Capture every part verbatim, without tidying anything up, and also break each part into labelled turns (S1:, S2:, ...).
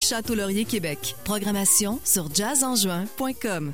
S1: Château-Laurier, Québec. Programmation sur jazz en juin point com.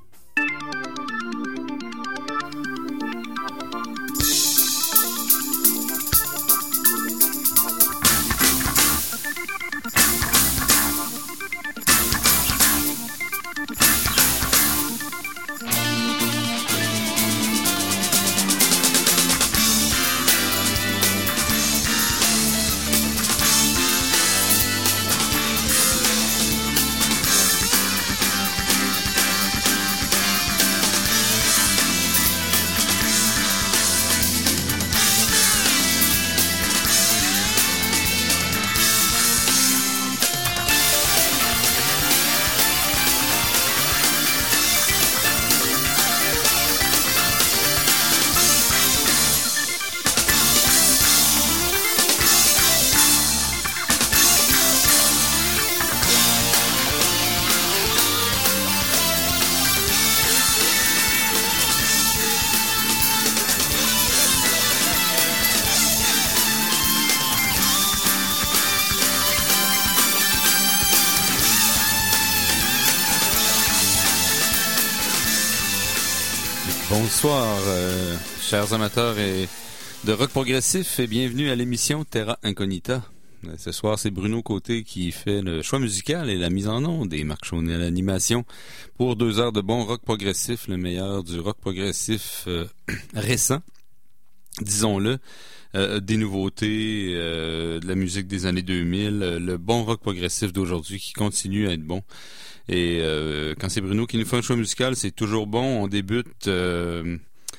S2: Bonsoir, euh, chers amateurs et de rock progressif, et bienvenue à l'émission Terra Incognita. Ce soir, c'est Bruno Côté qui fait le choix musical et la mise en onde, et Marc Chaunet à l'animation pour deux heures de bon rock progressif, le meilleur du rock progressif euh, récent, disons-le. Euh, des nouveautés, euh, de la musique des années deux mille, euh, le bon rock progressif d'aujourd'hui qui continue à être bon. Et euh, quand c'est Bruno qui nous fait un choix musical, c'est toujours bon. On débute euh,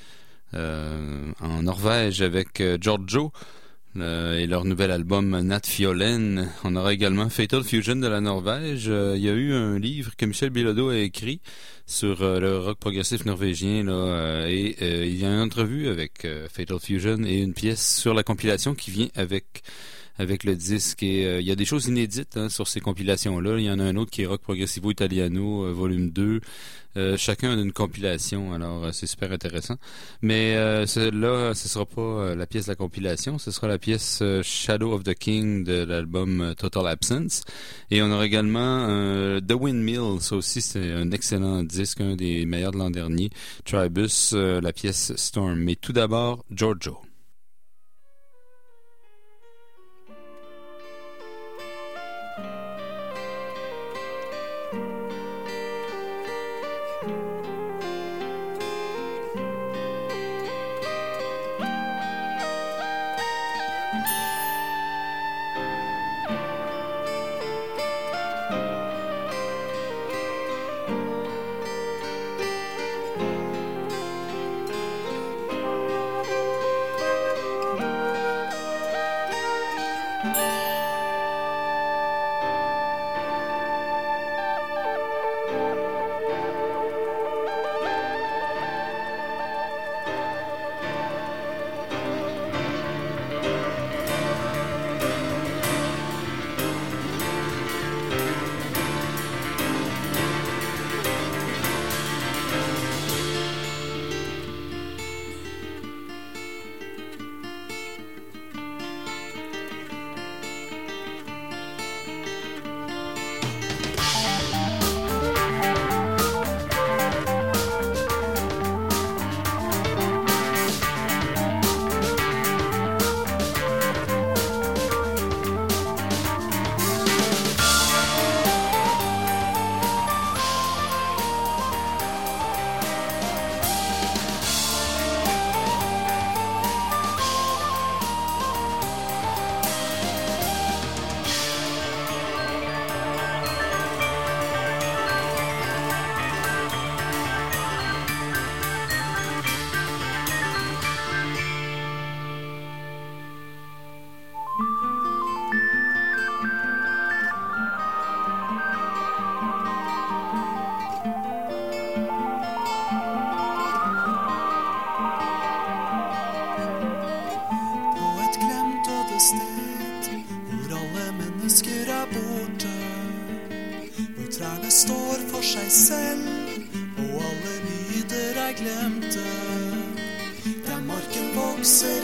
S2: euh, en Norvège avec euh, Giorgio euh, et leur nouvel album Nat Fiolen. On aura également Fatal Fusion de la Norvège. Euh, il y a eu un livre que Michel Bilodeau a écrit sur euh, le rock progressif norvégien là, euh, et euh, il y a une entrevue avec euh, Fatal Fusion et une pièce sur la compilation qui vient avec avec le disque. Et euh, il y a des choses inédites hein, sur ces compilations-là. Il y en a un autre qui est Rock Progressivo Italiano, euh, volume deux. Euh, chacun a une compilation, alors euh, c'est super intéressant. Mais euh, là, ce sera pas euh, la pièce de la compilation, ce sera la pièce euh, Shadow of the King de l'album euh, Total Absence. Et on aura également euh, The Windmill, ça aussi c'est un excellent disque, un des meilleurs de l'an dernier. Tribus, euh, la pièce Storm. Mais tout d'abord, Giorgio.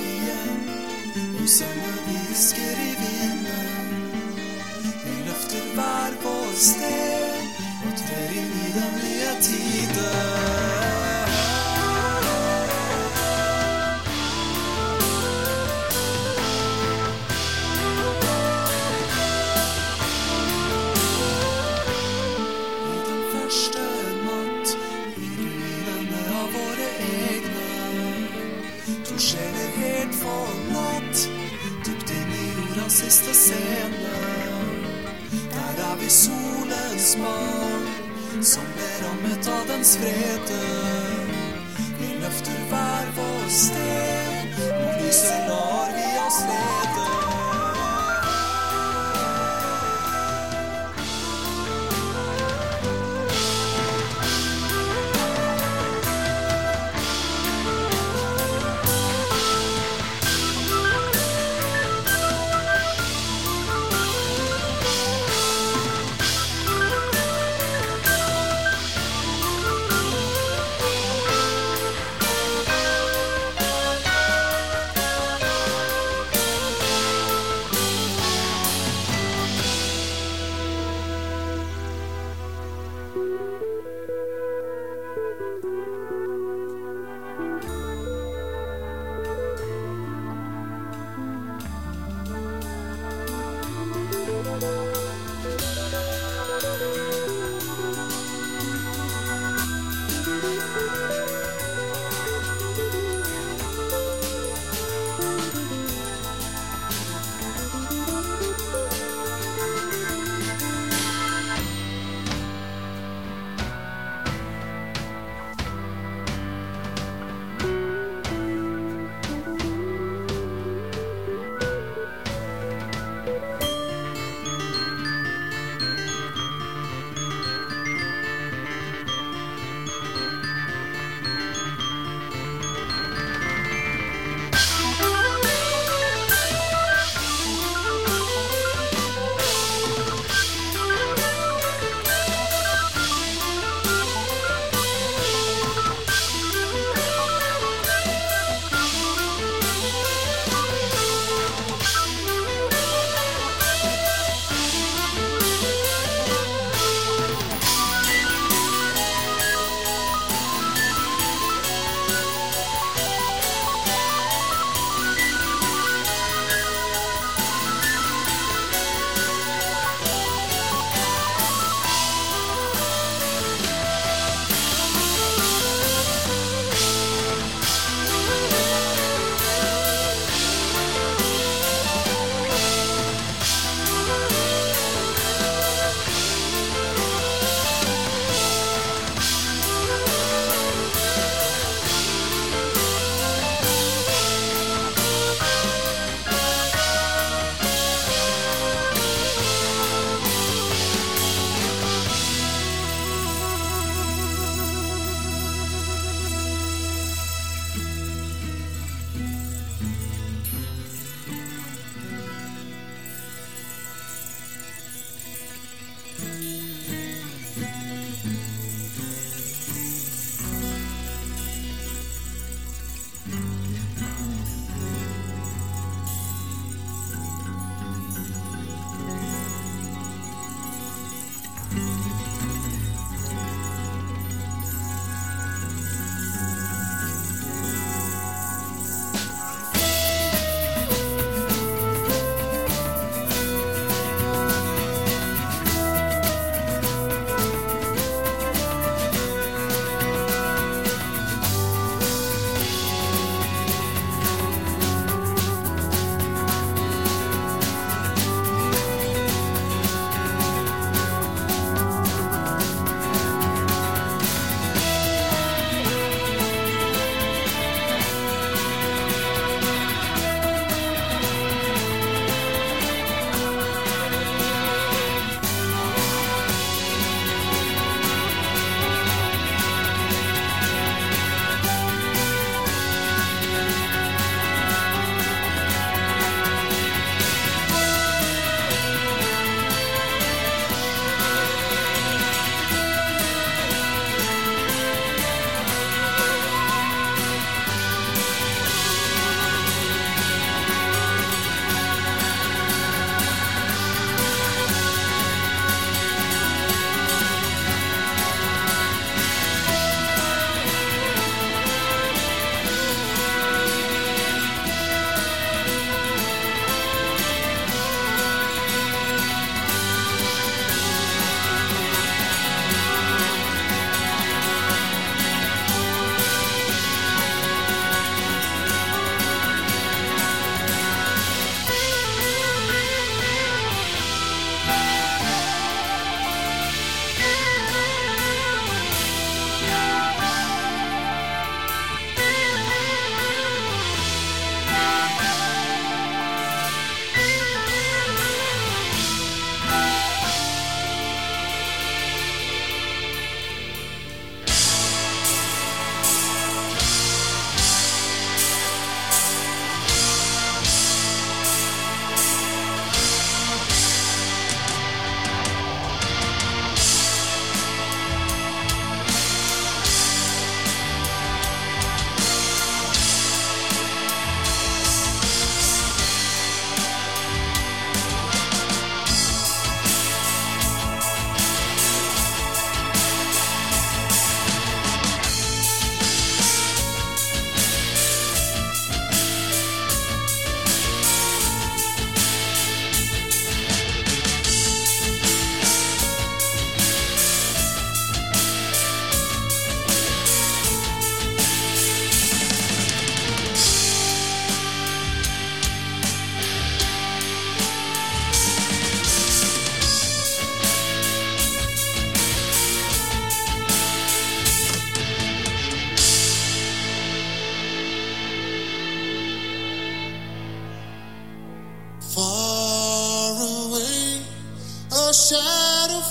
S3: Usende visker i vinden. Vi løfter hver vår sted og trør inn i den nye tiden. I den første natt i ruinene av våre egne, to sjeler helt forlatt, dypt inn i jordas siste scene. Der er vi solens barn, som ble rammet av dens vrede. Vi løfter hver vår sted, mot lyset lar vi oss lede.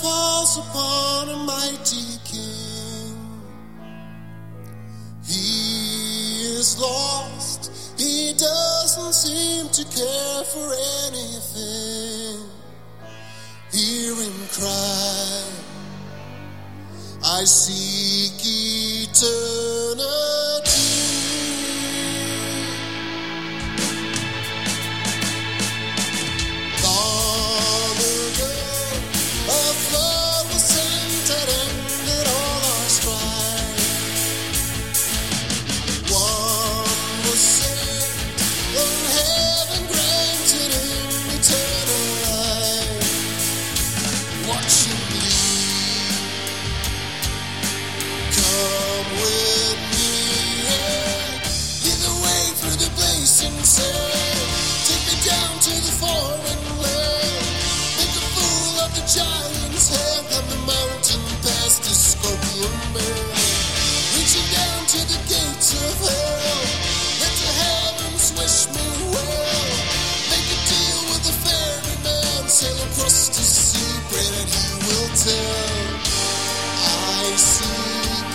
S3: falls upon a mighty king. He is lost, he doesn't seem to care for anything. Hear him cry, I seek eternity. Long ago, a flood was sent that ended all our strife. One was saved, and heaven granted him eternal life. Watch him leave. Come with me, lead the way through the blazing sand. Take me down to the foreign land. Make a fool of the giant's head. Climb the mountain past the scorpion man. Reaching down to the gates of hell. Let the heavens wish me well. Make a deal with the ferryman. Sail across the sea, pray that he will tell. I seek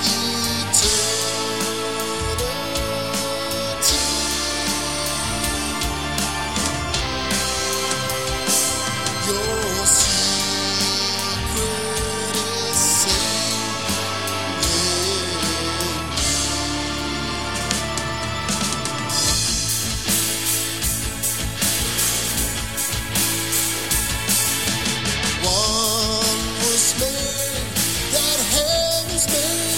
S3: eternity. Your secret is safe One was made that heaven's made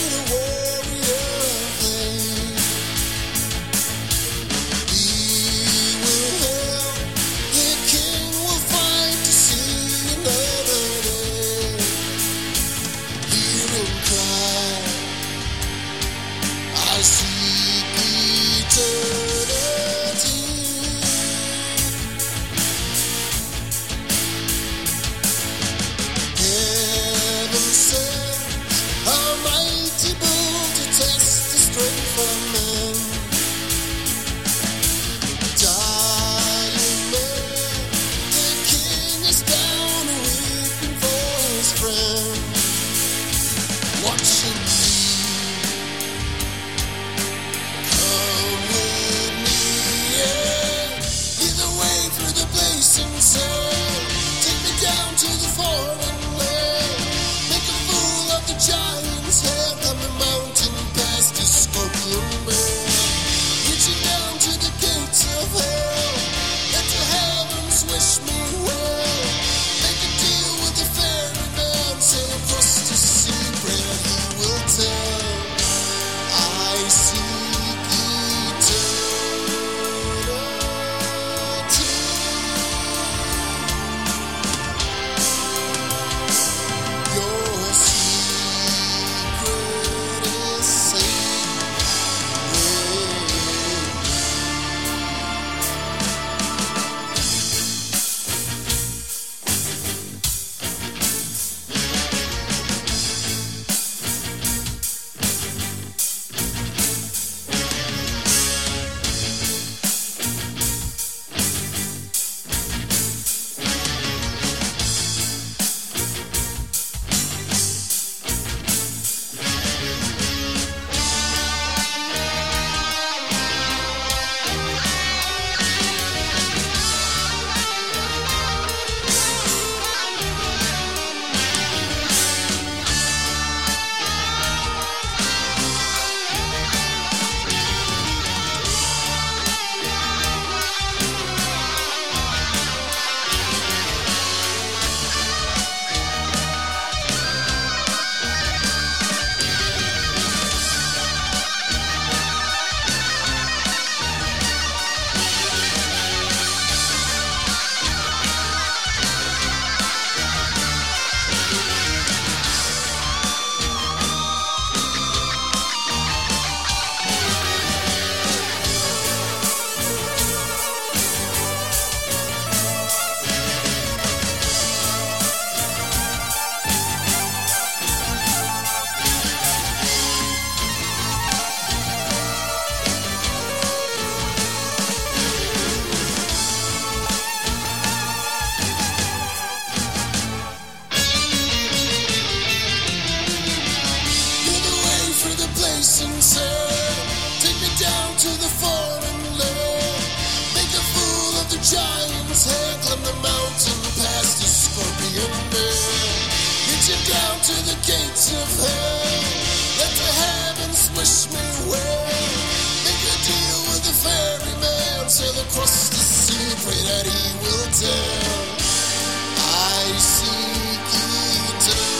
S4: the mountain past the scorpion bear. Get you down to the gates of hell. Let the heavens wish me well. Make a deal with the ferryman. Sail across the sea, pray that he will tell. I seek eternity.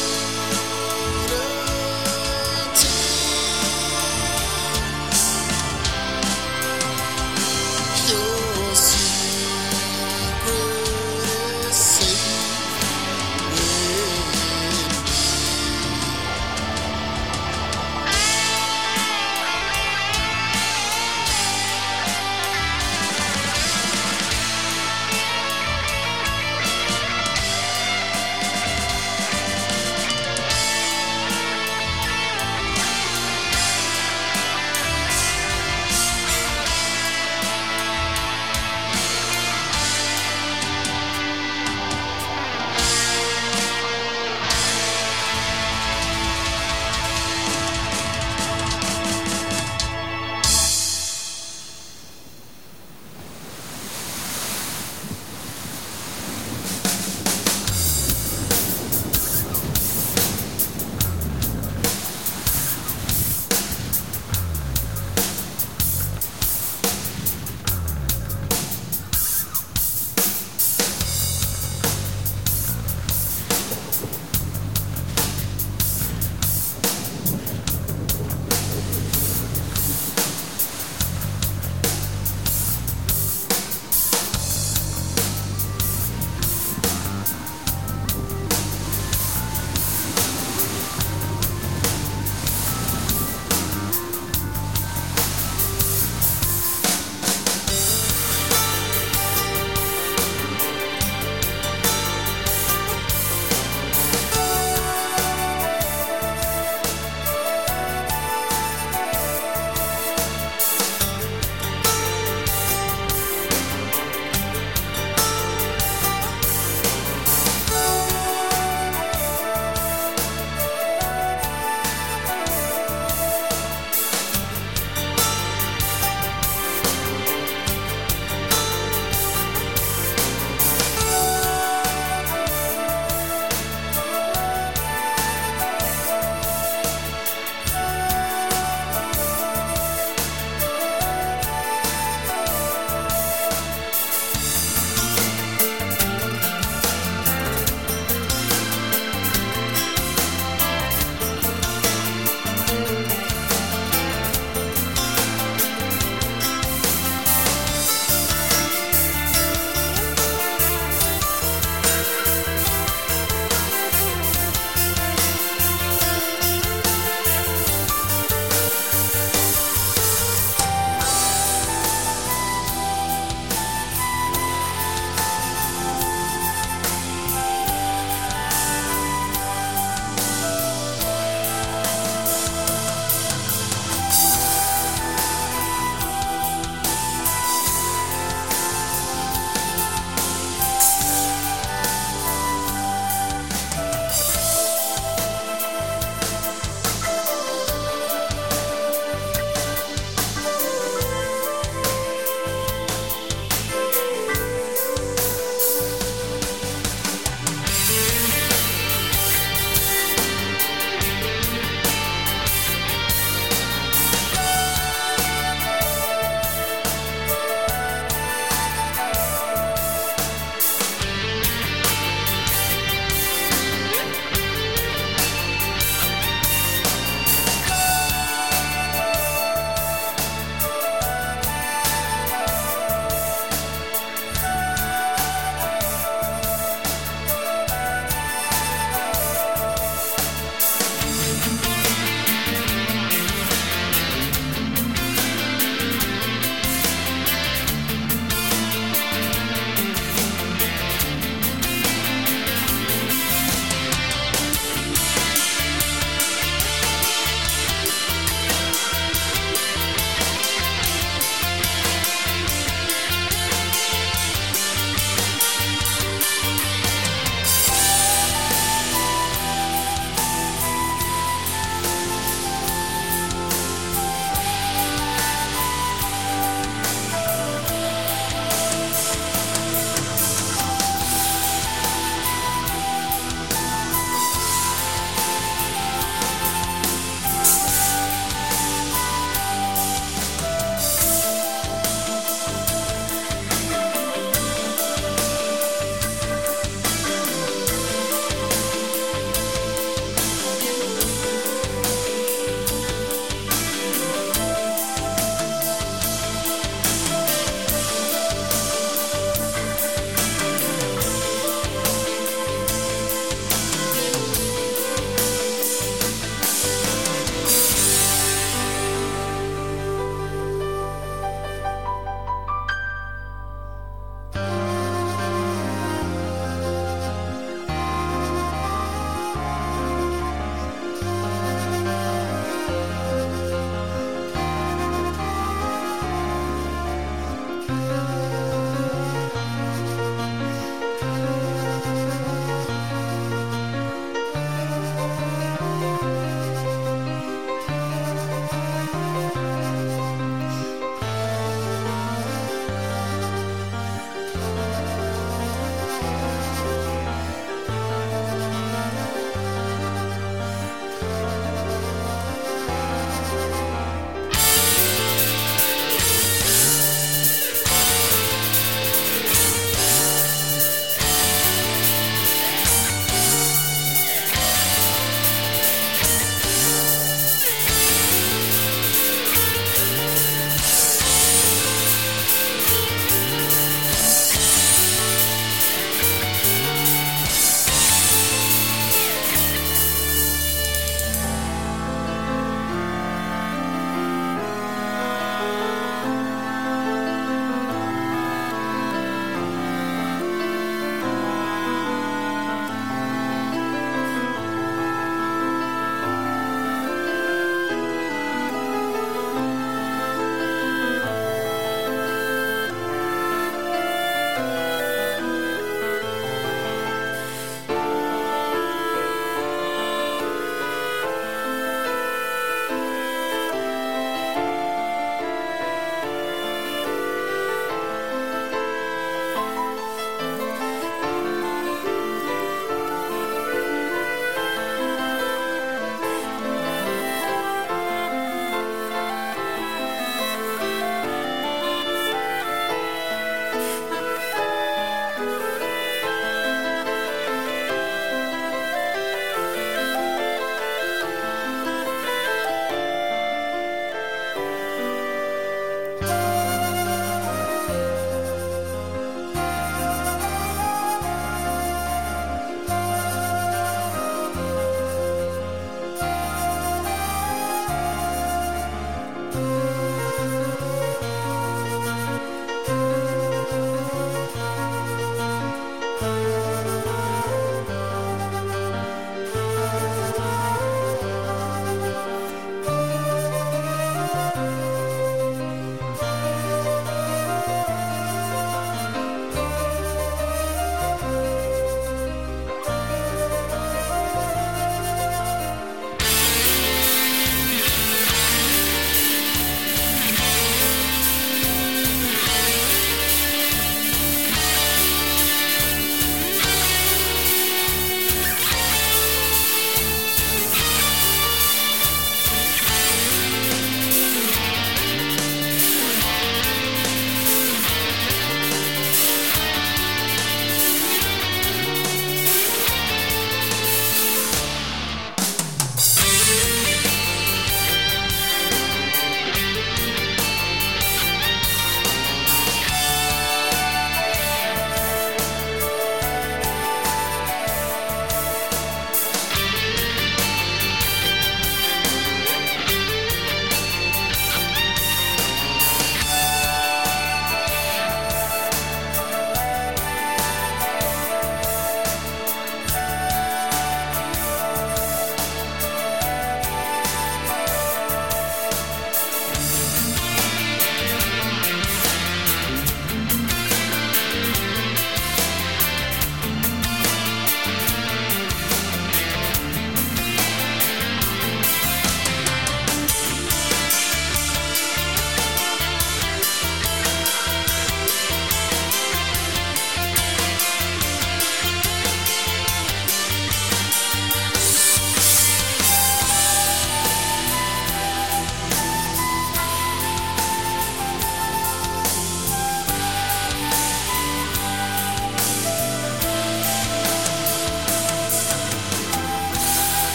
S4: Your secret is safe with me.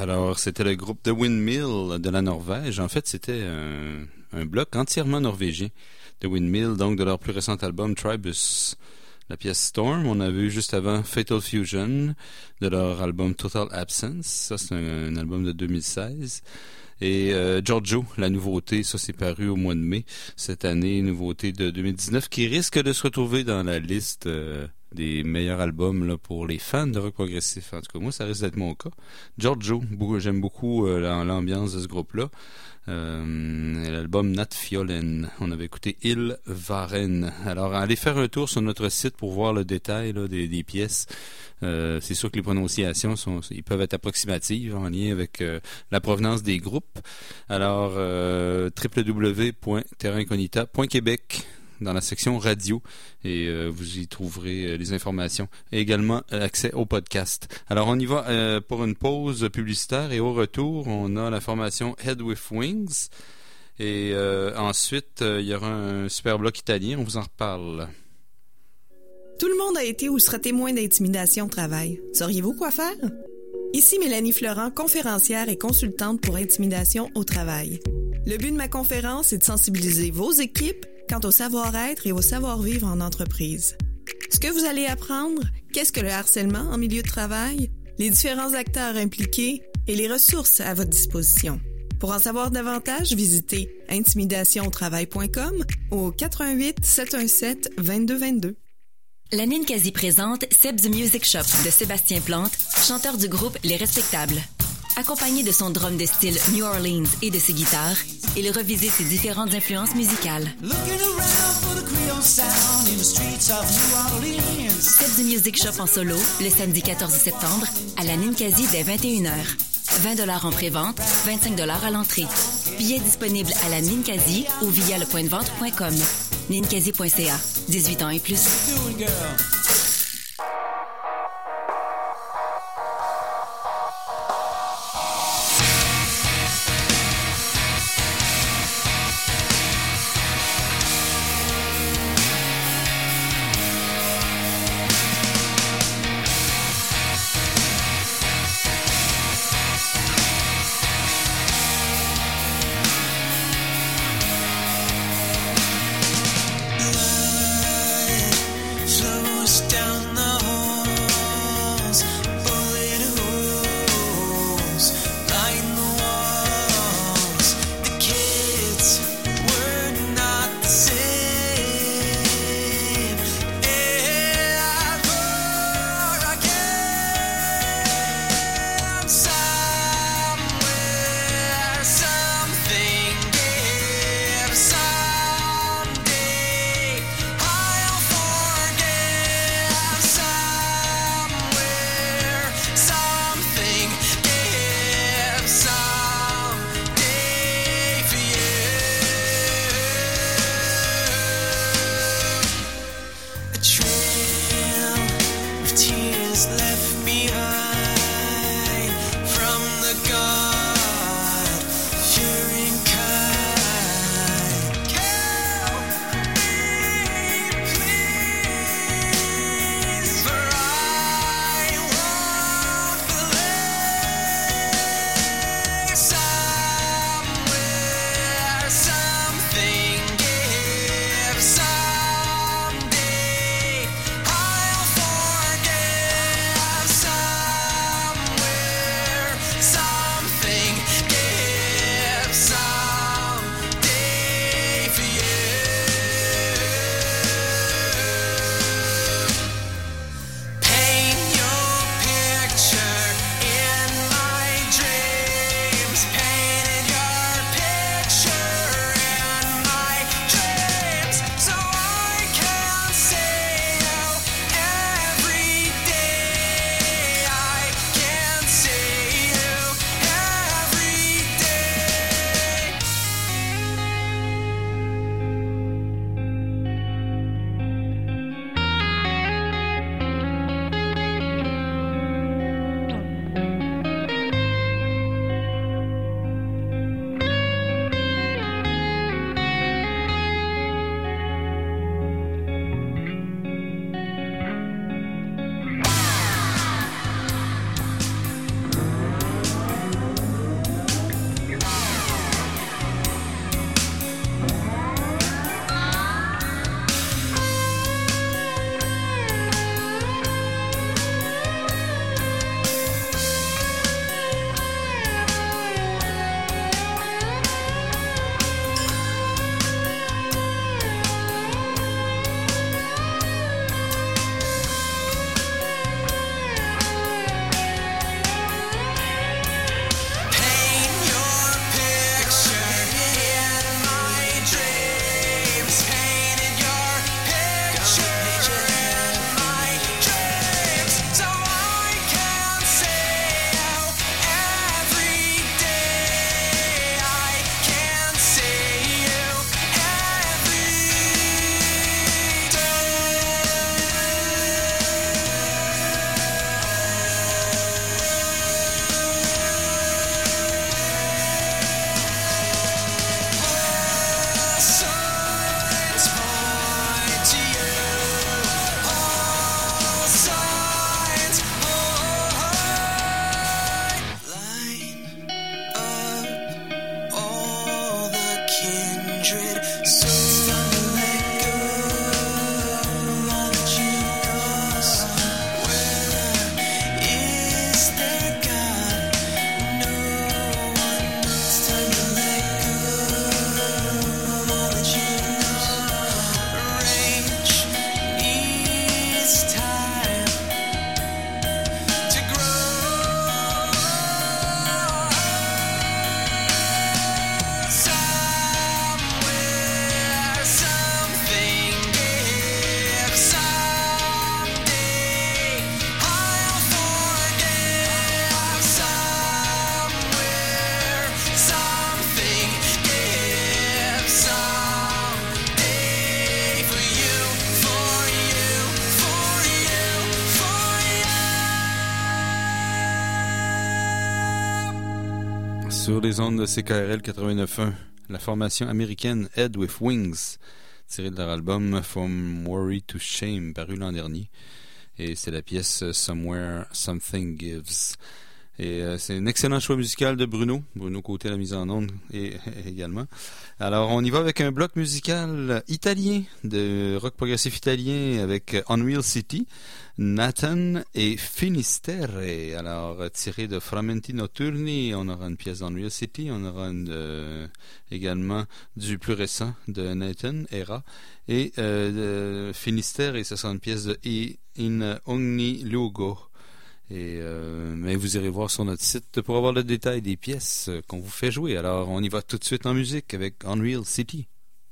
S2: Alors, c'était le groupe The Windmill de la Norvège. En fait, c'était un, un bloc entièrement norvégien. The Windmill, donc de leur plus récent album Tribus. La pièce Storm, on avait eu juste avant Fatal Fusion de leur album Total Absence. Ça, c'est un, un album de deux mille seize. Et euh, Giorgio, la nouveauté, ça c'est paru au mois de mai cette année, nouveauté de deux mille dix-neuf, qui risque de se retrouver dans la liste euh, des meilleurs albums là, pour les fans de rock progressif. En tout cas, moi, ça risque d'être mon cas. Giorgio, beaucoup, j'aime beaucoup euh, l'ambiance de ce groupe-là. Euh, l'album Nat Fjolen, on avait écouté Il Varen. Alors, allez faire un tour sur notre site pour voir le détail là, des, des pièces. Euh, c'est sûr que les prononciations sont, ils peuvent être approximatives en lien avec euh, la provenance des groupes. Alors, euh, w w w point terra incognita point québec dans la section radio et euh, vous y trouverez euh, les informations et également euh, accès au podcast. Alors, on y va euh, pour une pause publicitaire et au retour, on a la formation Head with Wings et euh, ensuite, euh, il y aura un super bloc italien, on vous en reparle.
S5: Tout le monde a été ou sera témoin d'intimidation au travail. Sauriez-vous quoi faire? Ici Mélanie Florent, conférencière et consultante pour intimidation au travail. Le but de ma conférence est de sensibiliser vos équipes quant au savoir-être et au savoir-vivre en entreprise. Ce que vous allez apprendre, qu'est-ce que le harcèlement en milieu de travail, les différents acteurs impliqués et les ressources à votre disposition. Pour en savoir davantage, visitez intimidation au travail point com ou au quatre un huit, sept un sept, deux deux deux deux.
S6: La Ninkasi présente Seb's Music Shop de Sébastien Plante, chanteur du groupe Les Respectables. Accompagné de son drum de style New Orleans et de ses guitares, il revisite ses différentes influences musicales. Seb's Music Shop en solo, le samedi quatorze septembre, à la Ninkasi dès vingt et une heures. vingt dollars en pré-vente, vingt-cinq dollars à l'entrée. Billets disponibles à la Ninkasi ou via le point de vente point com. ninkasi point c a. dix-huit ans et plus.
S3: Flows
S2: sur les ondes de C K R L quatre-vingt-neuf point un, la formation américaine Head with Wings, tirée de leur album From Worry to Shame, paru l'an dernier. Et c'est la pièce Somewhere Something Gives. Et euh, c'est un excellent choix musical de Bruno. Bruno Côté à la mise en onde et, et également. Alors, on y va avec un bloc musical italien, de rock progressif italien, avec Unreal City, Nathan et Finisterre. Alors, tiré de Frammenti Notturni, on aura une pièce d'Unreal City, on aura une, euh, également du plus récent de Nathan, Era, et euh, de Finisterre, et ce sera une pièce de In Ogni Luogo. Et euh, mais vous irez voir sur notre site pour avoir le détail des pièces qu'on vous fait jouer. Alors, on y va tout de suite en musique avec Unreal City.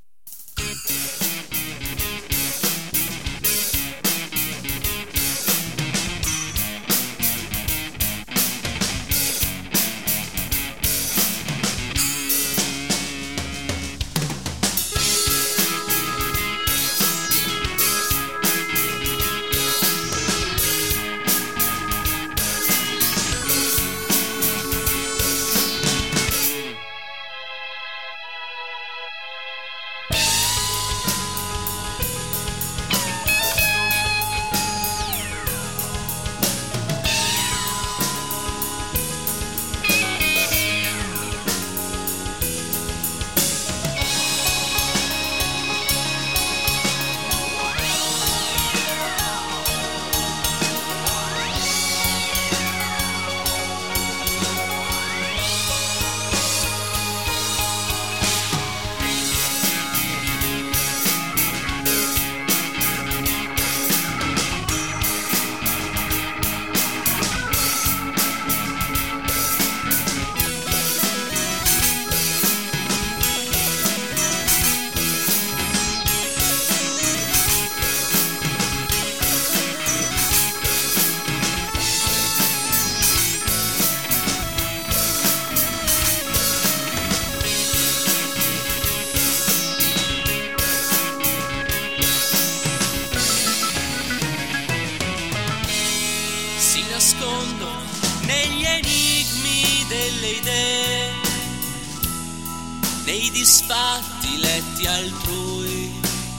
S7: Disfatti letti altrui.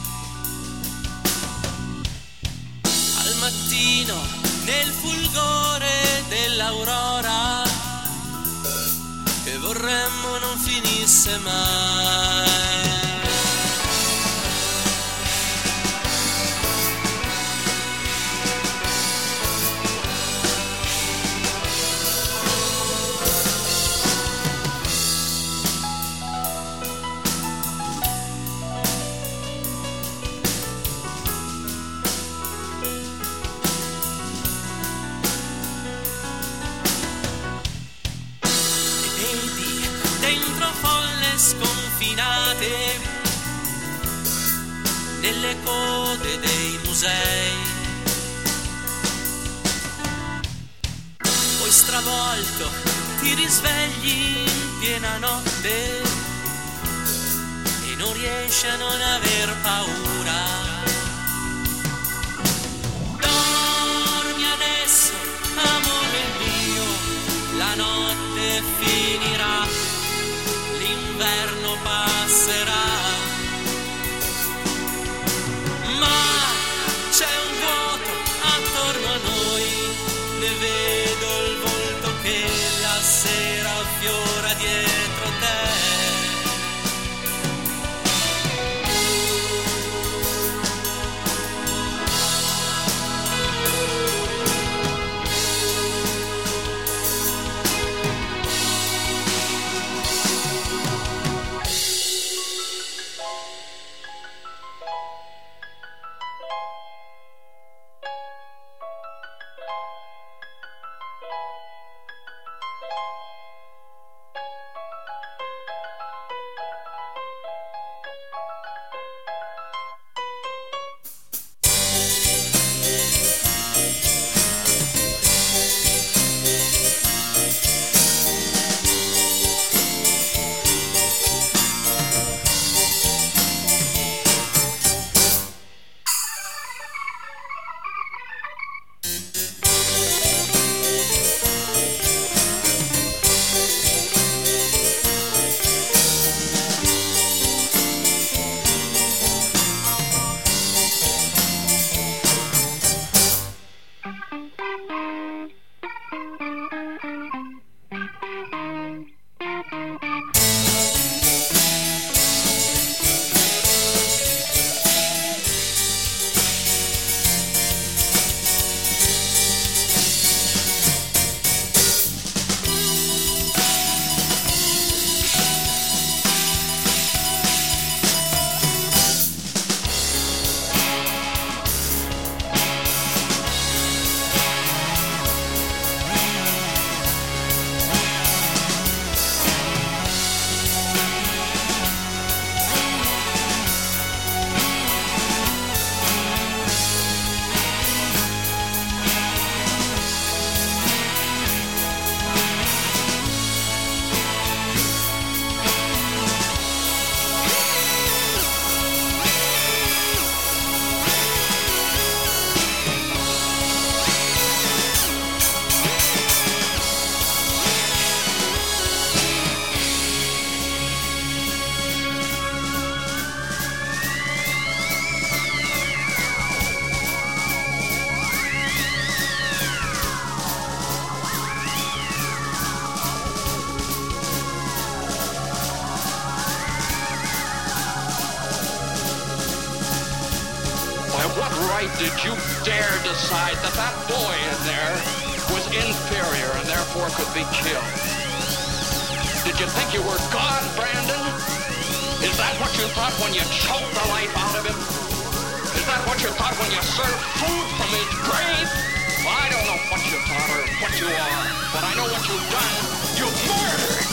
S7: Al mattino nel fulgore dell'aurora che vorremmo non finisse mai. Sconfinate nelle code dei musei, poi stravolto ti risvegli in piena notte e non riesci a non aver paura. Dormi adesso, amore mio, la notte finirà, l'inverno passerà, ma c'è un vuoto attorno a noi, ne vedo il volto che la sera affiora dietro te.
S8: right did you dare decide that that boy in there was inferior and therefore could be killed? Did you think you were God, Brandon? Is that what you thought when you choked the life out of him? Is that what you thought when you served food from his grave? Well, I don't know what you thought or what you are, but I know what you've done. You've murdered!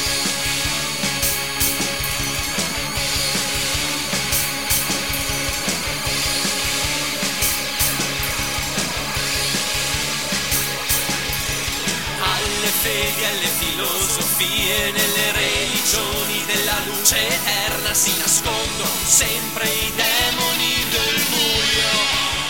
S7: Alle fedi, alle filosofie, nelle religioni della luce eterna si nascondono sempre i demoni del buio.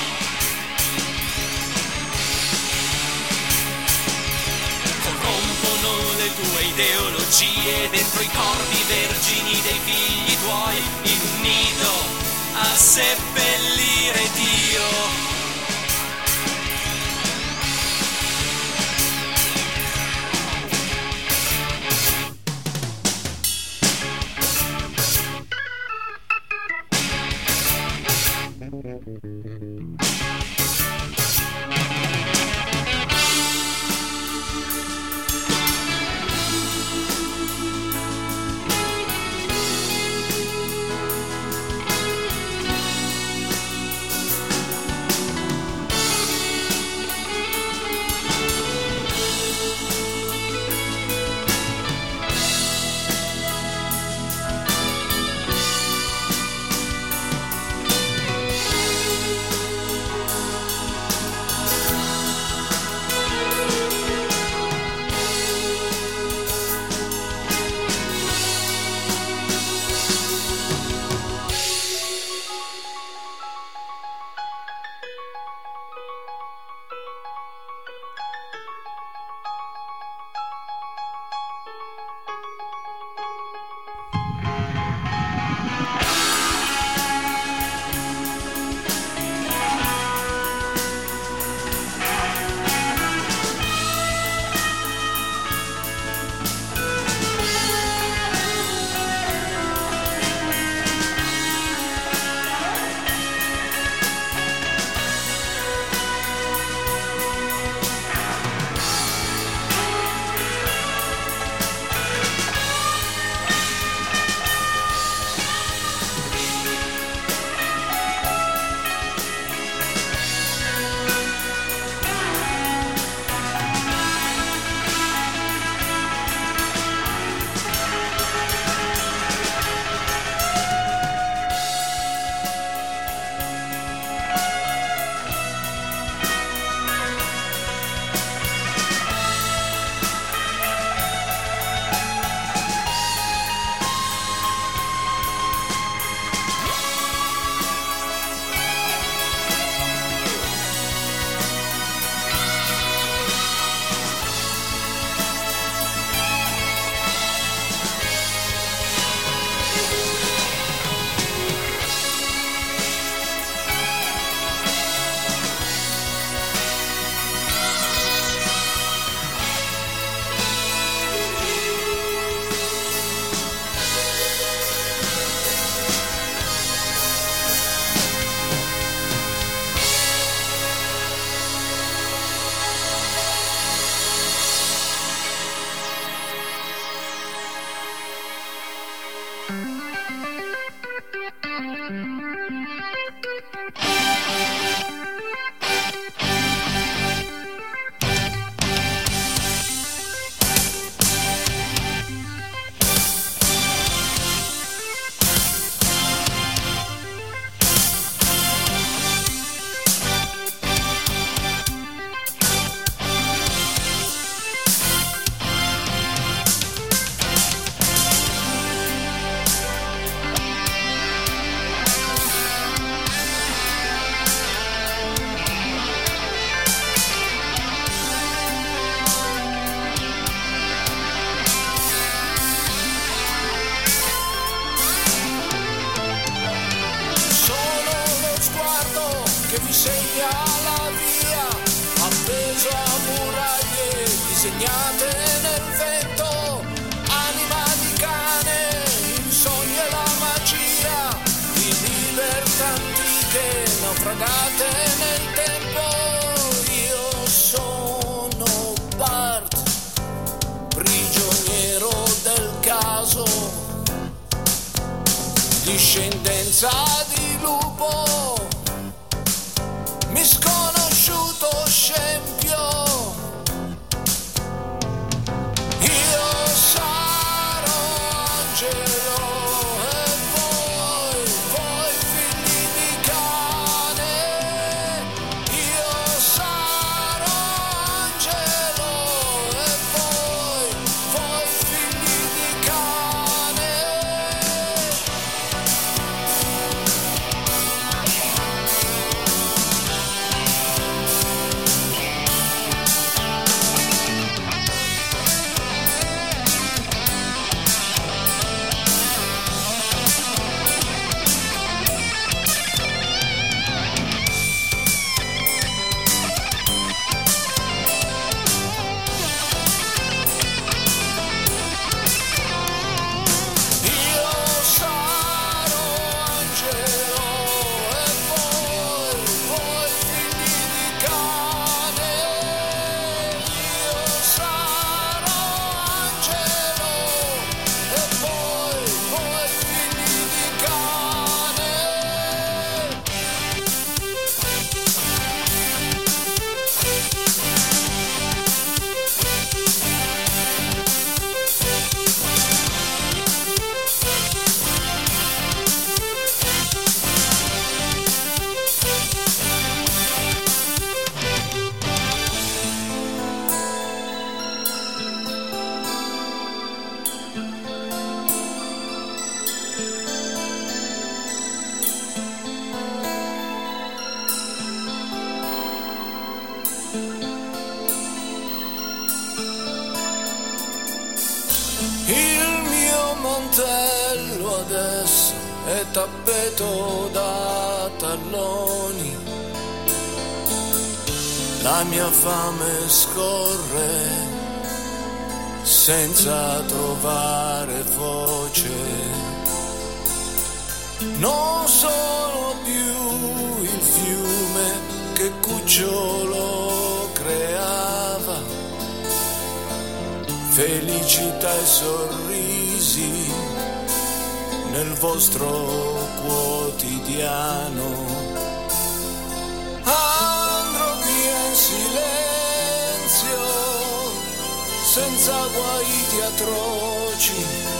S7: Corrompono le tue ideologie dentro i corpi vergini dei figli tuoi, in un nido a seppellire Dio.
S4: segnate nel vento, anima di cane, il sogno e la magia di libertà antiche. naufragate nel tempo. Io sono Bart, prigioniero del caso, discendenza di lupo, misconosciuto scempio. Io sarò angelo e voi, voi figli di cane. Io sarò angelo e voi, voi figli di cane. Il mio mantello adesso è tappeto da talloni, la mia fame scorre senza trovare voce. Non sono più il fiume che Cucciolo creava, felicità e sorrisi nel vostro quotidiano. Andrò via in silenzio, senza guaiti atroci,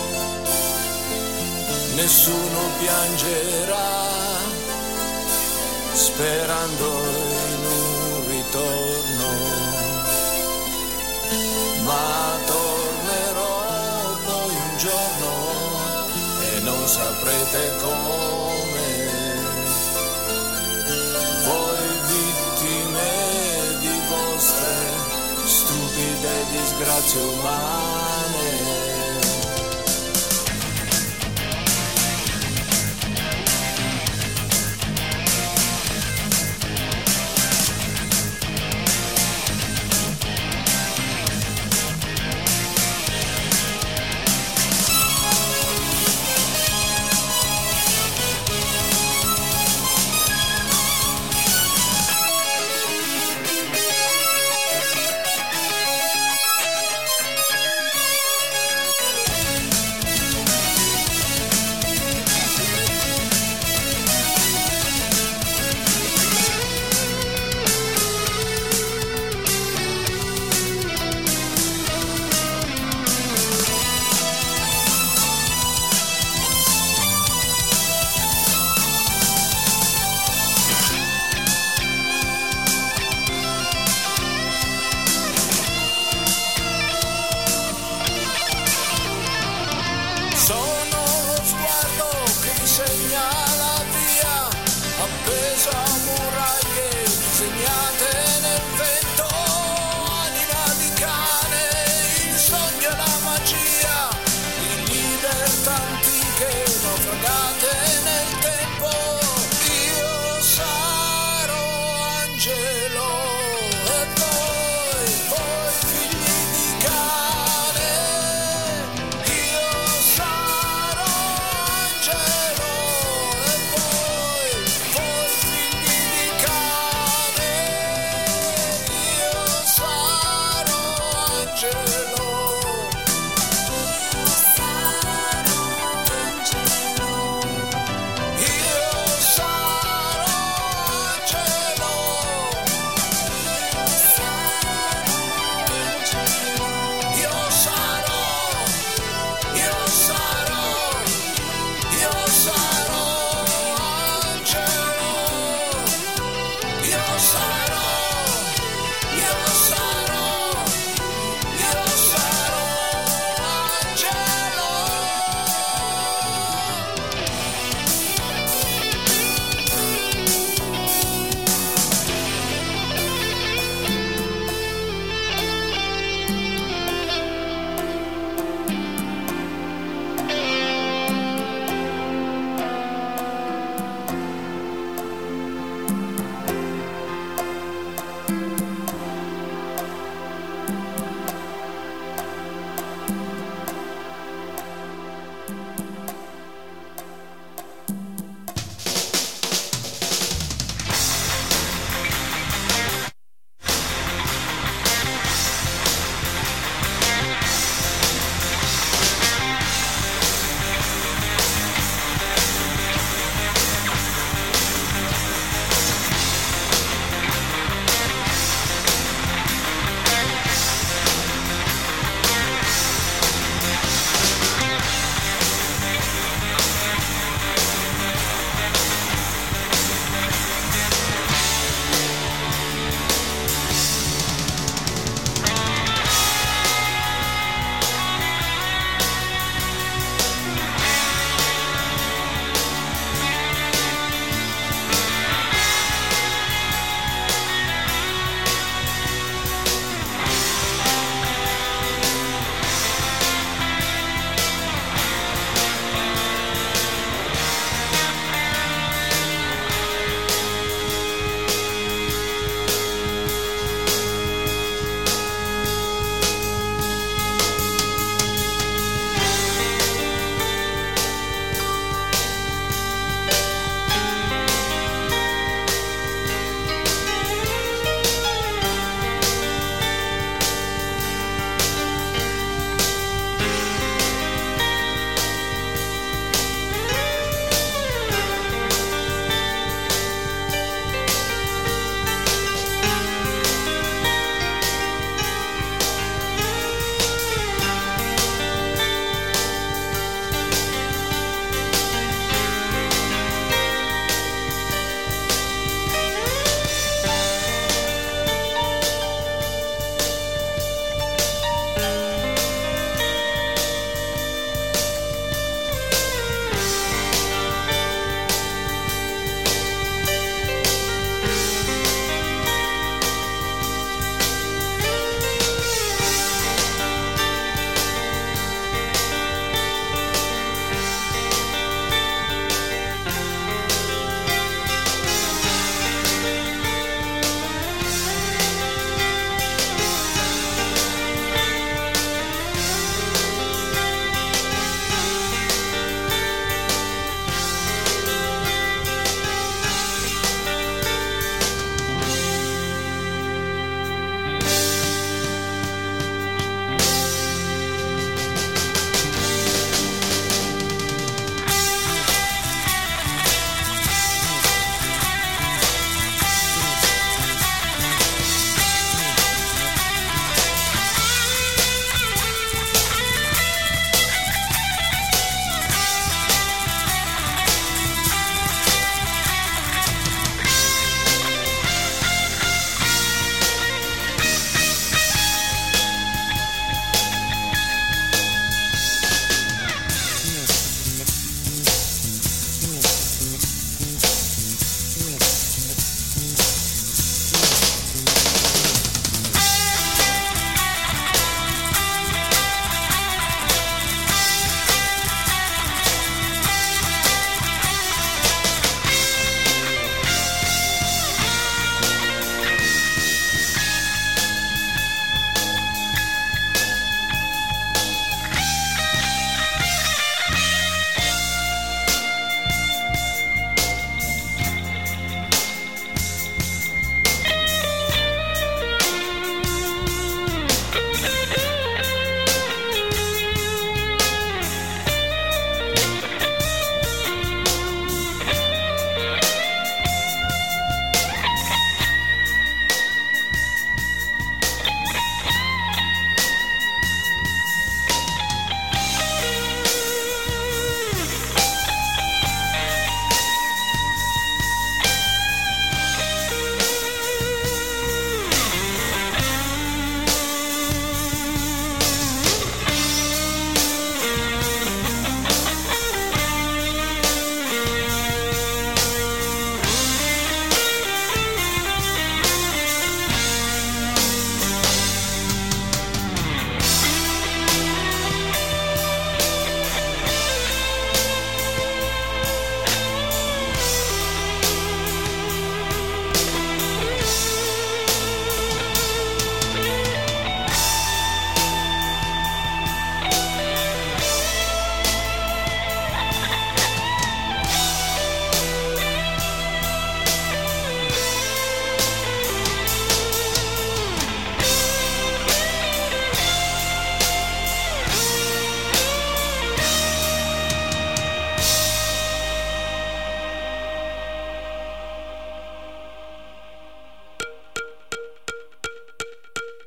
S4: nessuno piangerà, sperando in un ritorno, ma tornerò poi un giorno e non saprete come. Voi vittime di vostre stupide disgrazie umane.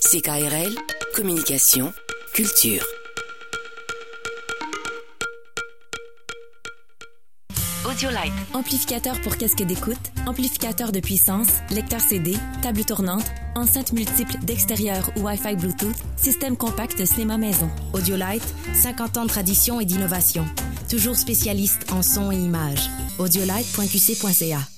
S6: C K R L, communication, culture. Audiolite. Amplificateur pour casque d'écoute, amplificateur de puissance, lecteur C D, table tournante, enceinte multiple d'extérieur ou Wi-Fi Bluetooth, système compact cinéma maison.
S9: Audiolite, cinquante ans de tradition et d'innovation. Toujours spécialiste en son et images. audiolite point q c point c a.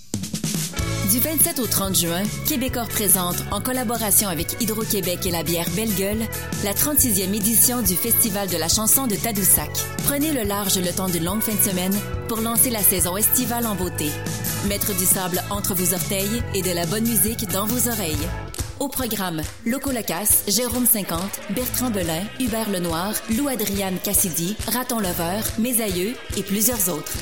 S6: Du vingt-sept au trente juin, Québecor présente, en collaboration avec Hydro-Québec et la bière Belle Gueule, la trente-sixième édition du Festival de la chanson de Tadoussac. Prenez le large le temps d'une longue fin de semaine pour lancer la saison estivale en beauté. Mettre du sable entre vos orteils et de la bonne musique dans vos oreilles. Au programme, Loco Locas, Jérôme cinquante, Bertrand Belin, Hubert Lenoir, Lou-Adriane Cassidy, Raton Lover, Mes Aïeux et plusieurs autres.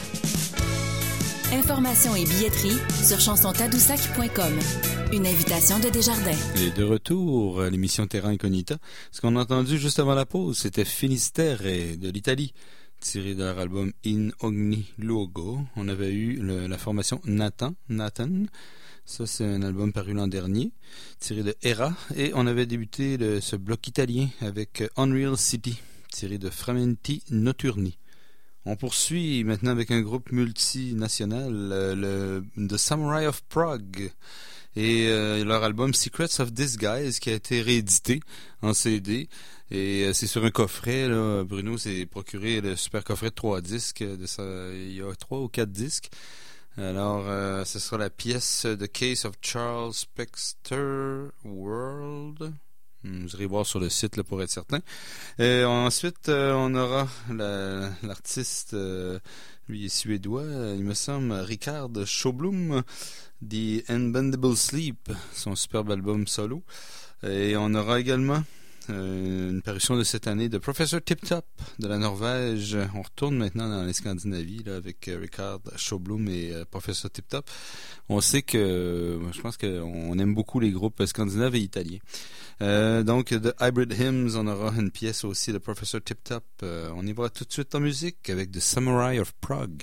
S6: Informations et billetterie sur chanson tadoussac point com. Une invitation de Desjardins.
S2: Et de retour à l'émission Terra Incognita. Ce qu'on a entendu juste avant la pause, c'était Finisterre de l'Italie, tiré de leur album In Ogni Luogo. On avait eu le, la formation Nathan, Nathan. Ça, c'est un album paru l'an dernier, tiré de Era. Et on avait débuté le, ce bloc italien avec Unreal City, tiré de Frammenti Notturni. On poursuit maintenant avec un groupe multinational, le, le The Samurai of Prague, et euh, leur album Secrets of Disguise qui a été réédité en C D. Et euh, c'est sur un coffret, là. Bruno s'est procuré le super coffret de trois disques. De ça, il y a trois ou quatre disques. Alors, euh, ce sera la pièce The Case of Charles Spexter World. Vous irez voir sur le site là, pour être certain. Et ensuite, euh, on aura la, l'artiste, euh, lui est suédois, il me semble, Richard Sjöblom, The Unbendable Sleep, son superbe album solo. Et on aura également euh, une parution de cette année de Professor Tip Top de la Norvège. On retourne maintenant dans les Scandinavies là, avec euh, Richard Sjöblom et euh, Professor Tip Top. On sait que, euh, je pense qu'on aime beaucoup les groupes scandinaves et italiens. Euh, donc, de Hybrid Hymns, on aura une pièce aussi de Professor Tip Top. Euh, on y va tout de suite en musique avec The Samurai of Prague.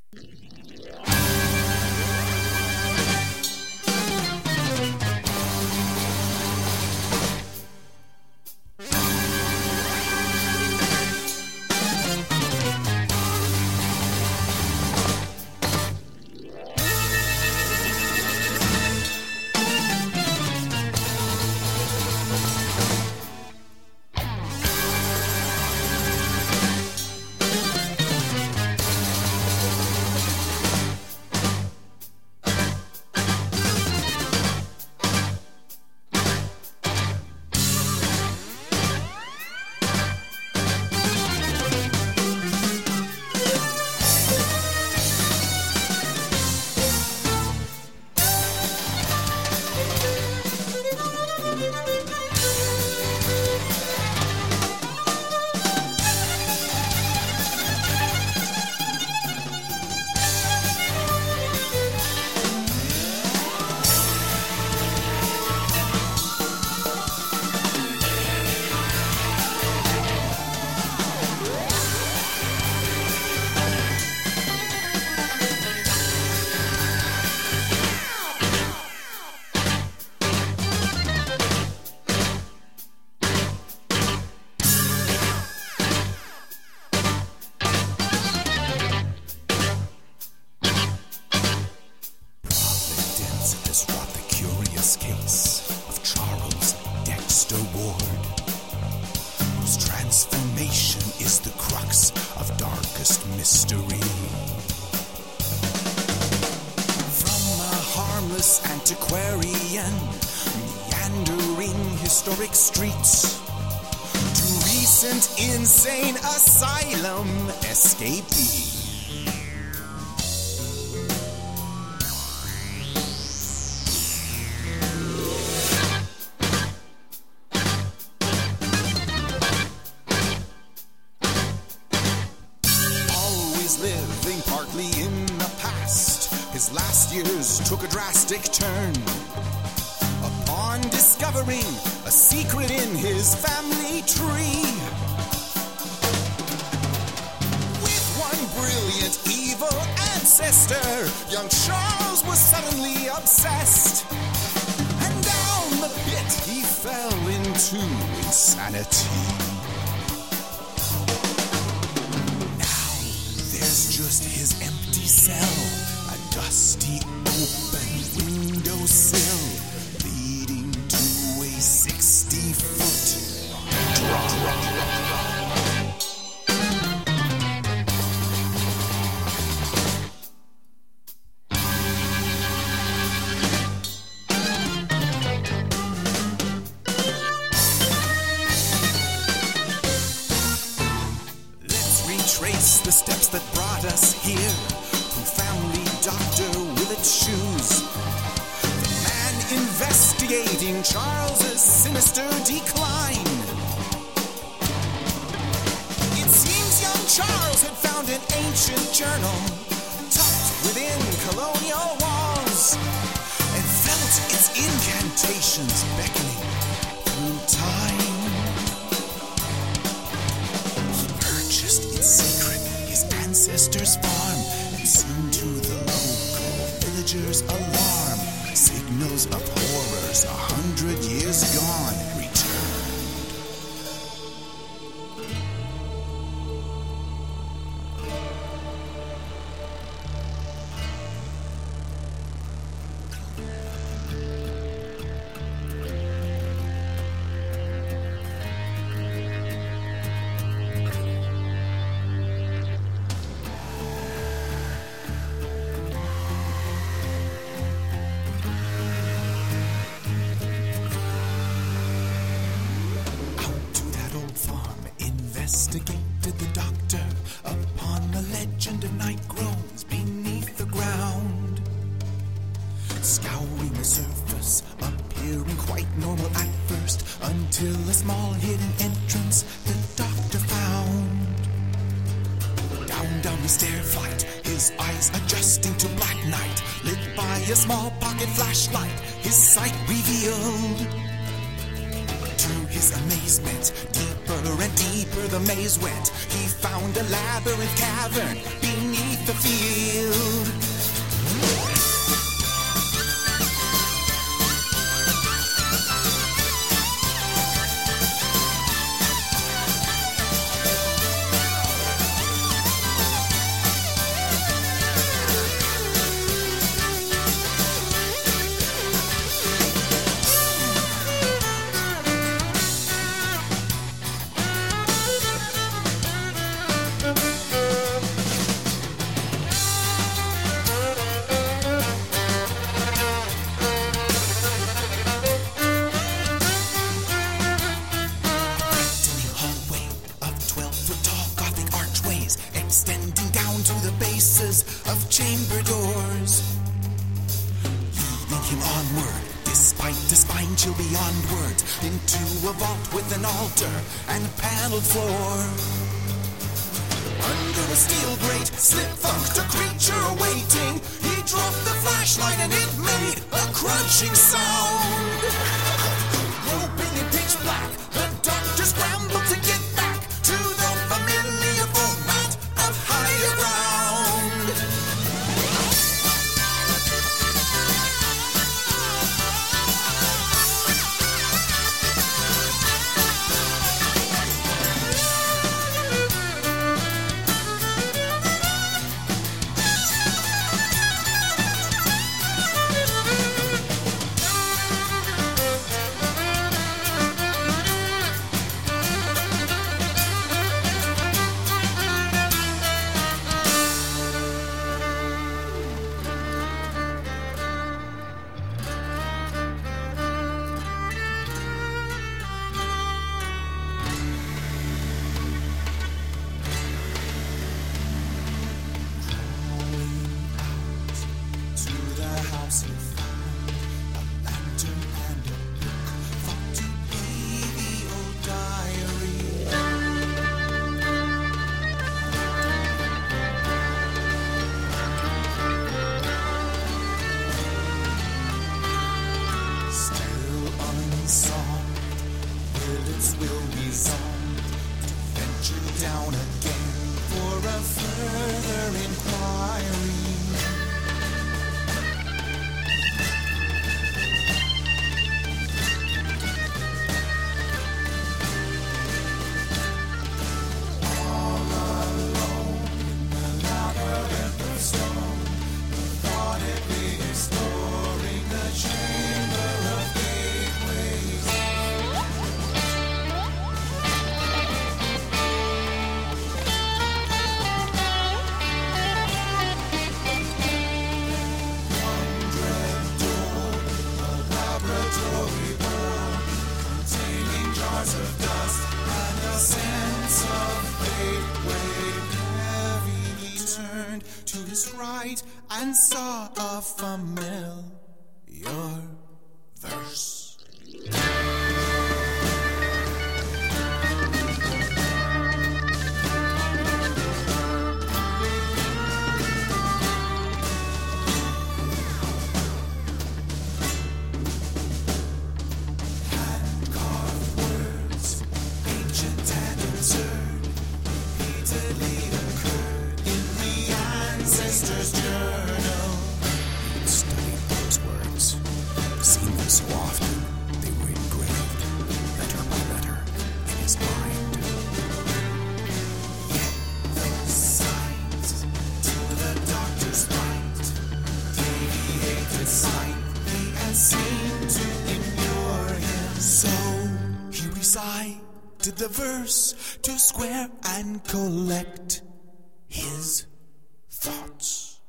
S3: Streets to recent insane asylum escapee. Always living partly in the past, his last years took a drastic turn. Upon discovering a secret in his family tree, with one brilliant evil ancestor, young Charles was suddenly obsessed, and down the pit he fell into to insanity. Now there's just his empty cell, a dusty open windowsill leading to a sixty-foot drop. The steps that brought us here, to family doctor with its shoes, the man investigating Charles's sinister decline. It seems young Charles had found an ancient journal tucked within colonial walls and felt its incantations beckoning through time. He purchased its secret, ancestors' farm, and soon to the local villagers' alarm, signals of horrors a hundred years gone returned. Investigated the doctor upon a legend of night groans beneath the ground. Scouring the surface, appearing quite normal at first, until a small hidden entrance the doctor found. Down, down the stair flight, his eyes adjusting to black night, lit by a small pocket flashlight, his sight revealed. To his amazement, deeper and deeper the maze went. He found a labyrinth cavern beneath the field. Extending down to the bases of chamber doors, leading him onward, despite a spine chill beyond words, into a vault with an altar and a paneled floor. Under a steel grate, slip-thunked a creature awaiting. He dropped the flashlight and it made a crunching sound. Groping in pitch black, the doctor scrambled to get back to the familiar format of higher ground. clouds of dust and a sense of fate weighed heavy. He turned to his right and saw a familiar verse. The verse to square and collect his thoughts.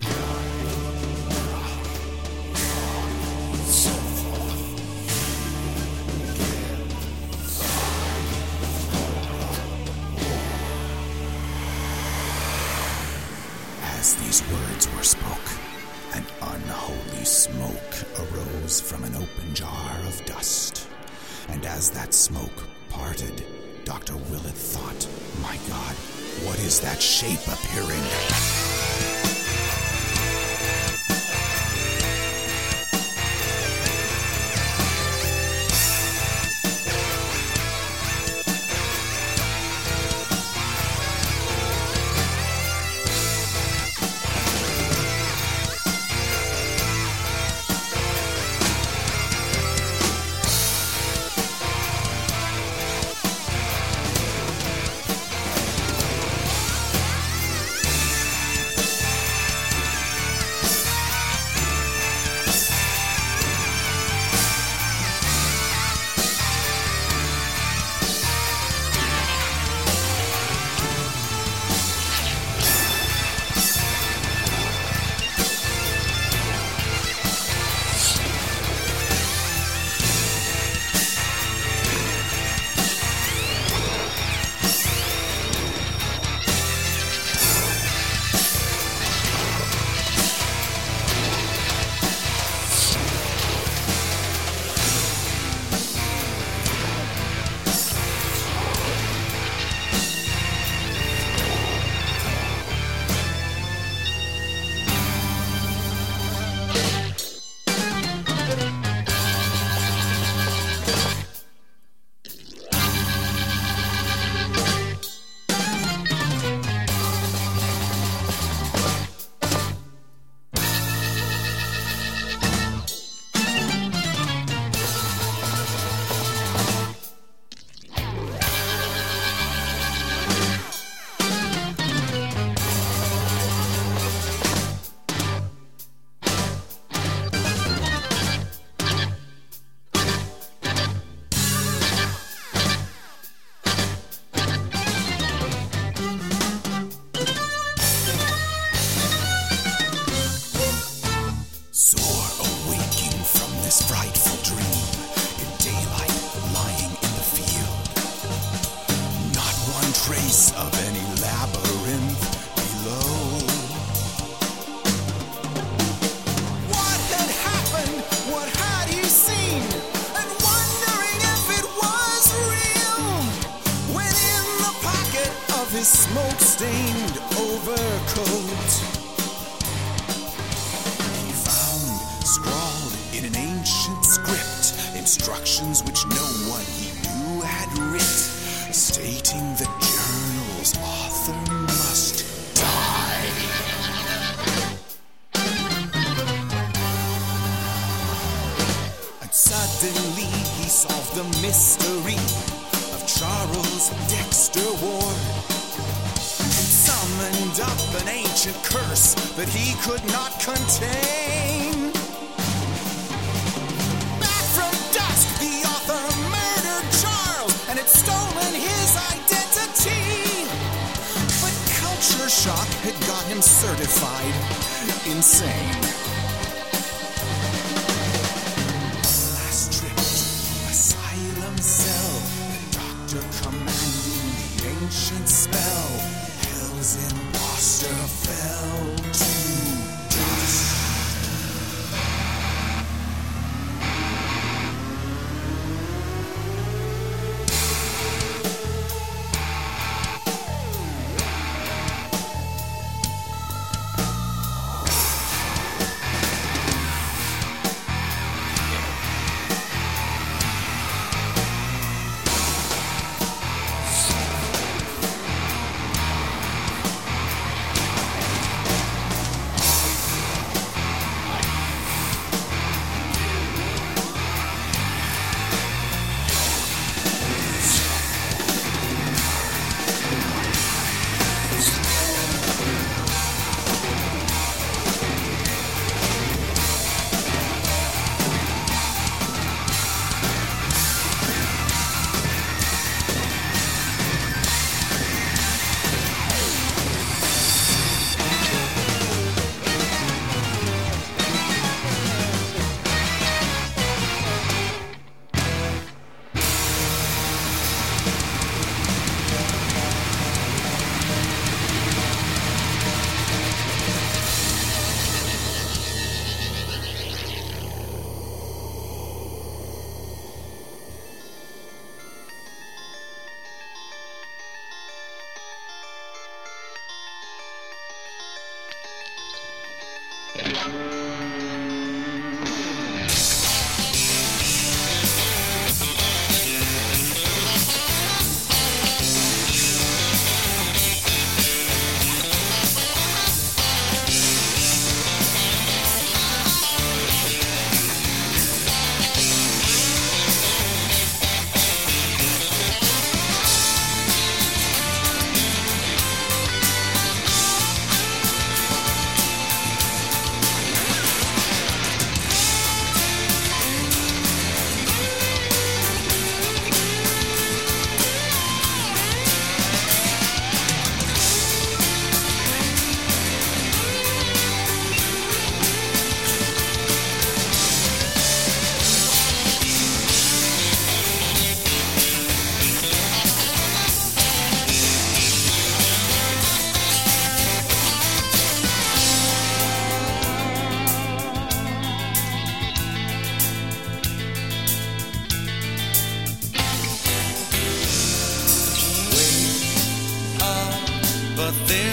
S3: As these words were spoke, an unholy smoke arose from an open jar of dust, and as that smoke parted, Doctor Willett thought, my God, what is that shape appearing? Smoke-stained overcoat he found scrawled in an ancient script instructions which no one he knew had writ, stating the journal's author must die. And suddenly he solved the mystery of Charles Dexter Ward, summoned up an ancient curse that he could not contain. Back from dusk, the author murdered Charles and had stolen his identity. But culture shock had got him certified insane. Last trip to asylum cell, the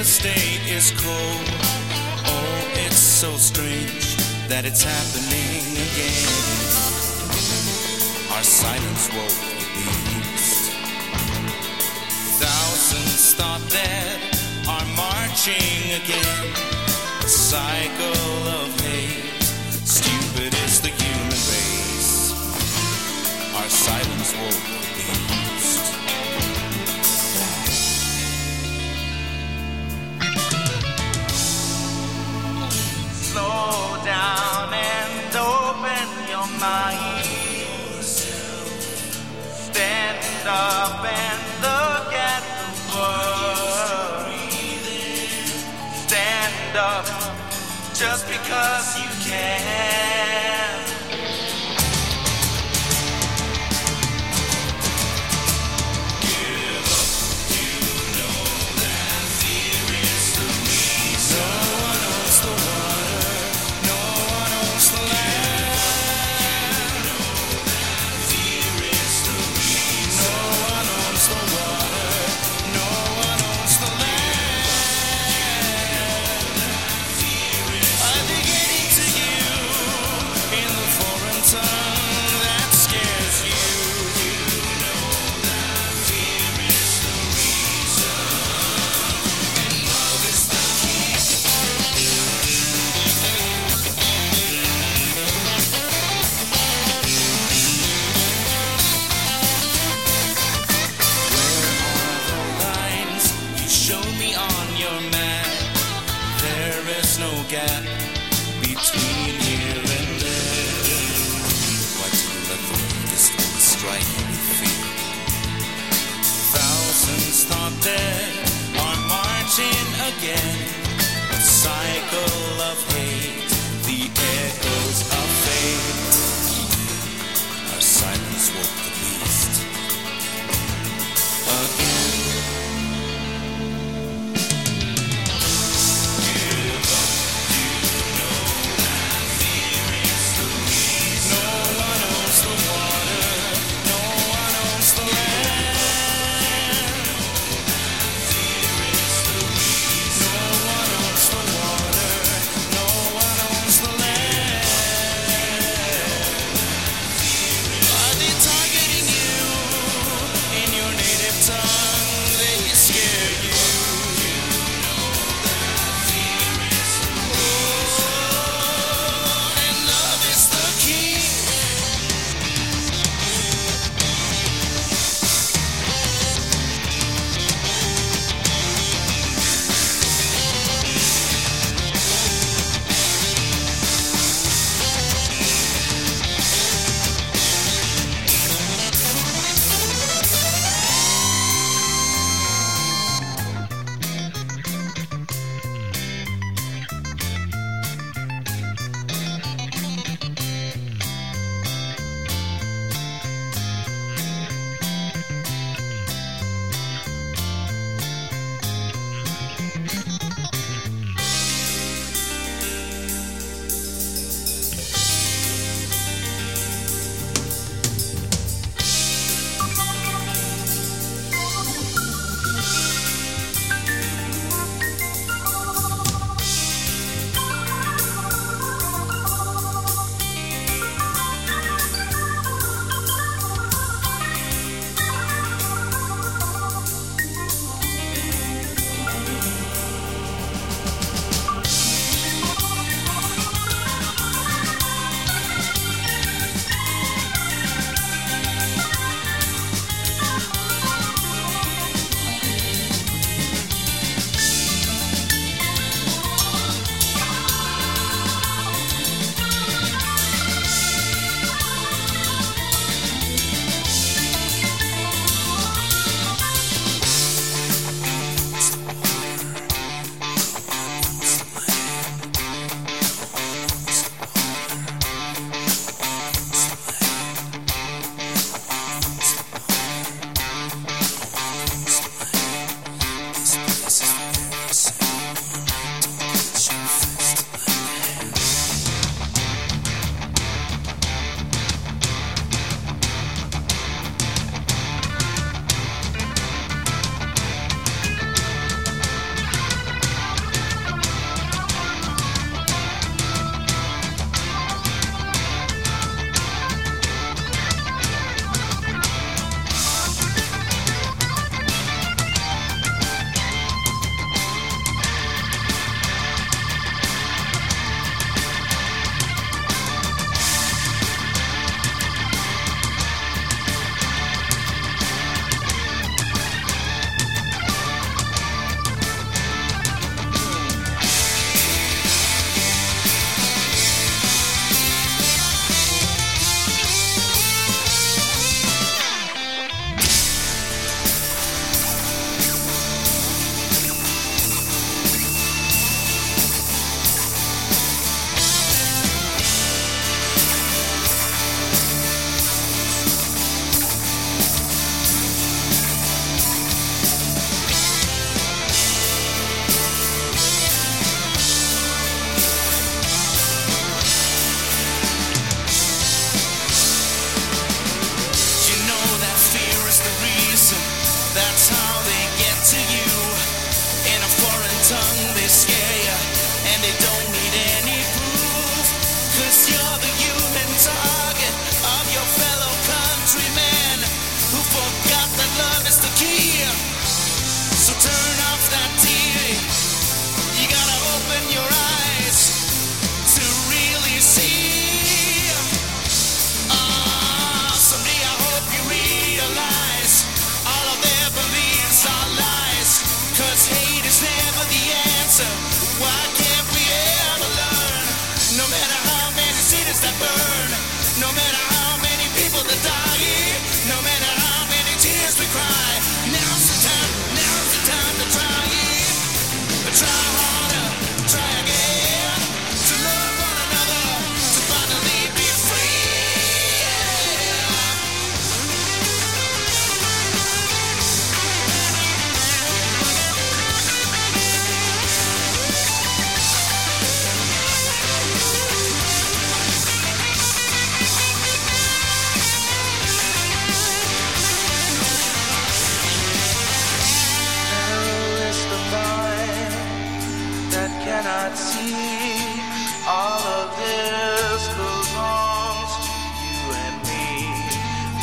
S3: interstate is cold. Oh, it's so strange that it's happening again. Our silence woke the beast. Thousands thought dead are marching again. A cycle of hate. Stupid is the human race. Our silence woke the beast.
S10: Slow down and open your mind. Stand up and look at the world. Stand up just because you can. Give up, you know that fear is the reason. No one owns the water, no one owns the land. You know that fear is the reason. No one owns the water, no one owns the land. Are they getting to you in the foreign tongue that scares you? You know that fear is the reason, and love is the key. Where are the lines you show me on your map? There is no gap between here and there. Why do you let the weakest one strike you with fear? Thousands thought dead are marching again. A cycle of hate, the echoes of fate. Our silence woke the beast again. Give up, you know that fear is the reason. No one owns the water, no one owns the land. Fear is the reason. No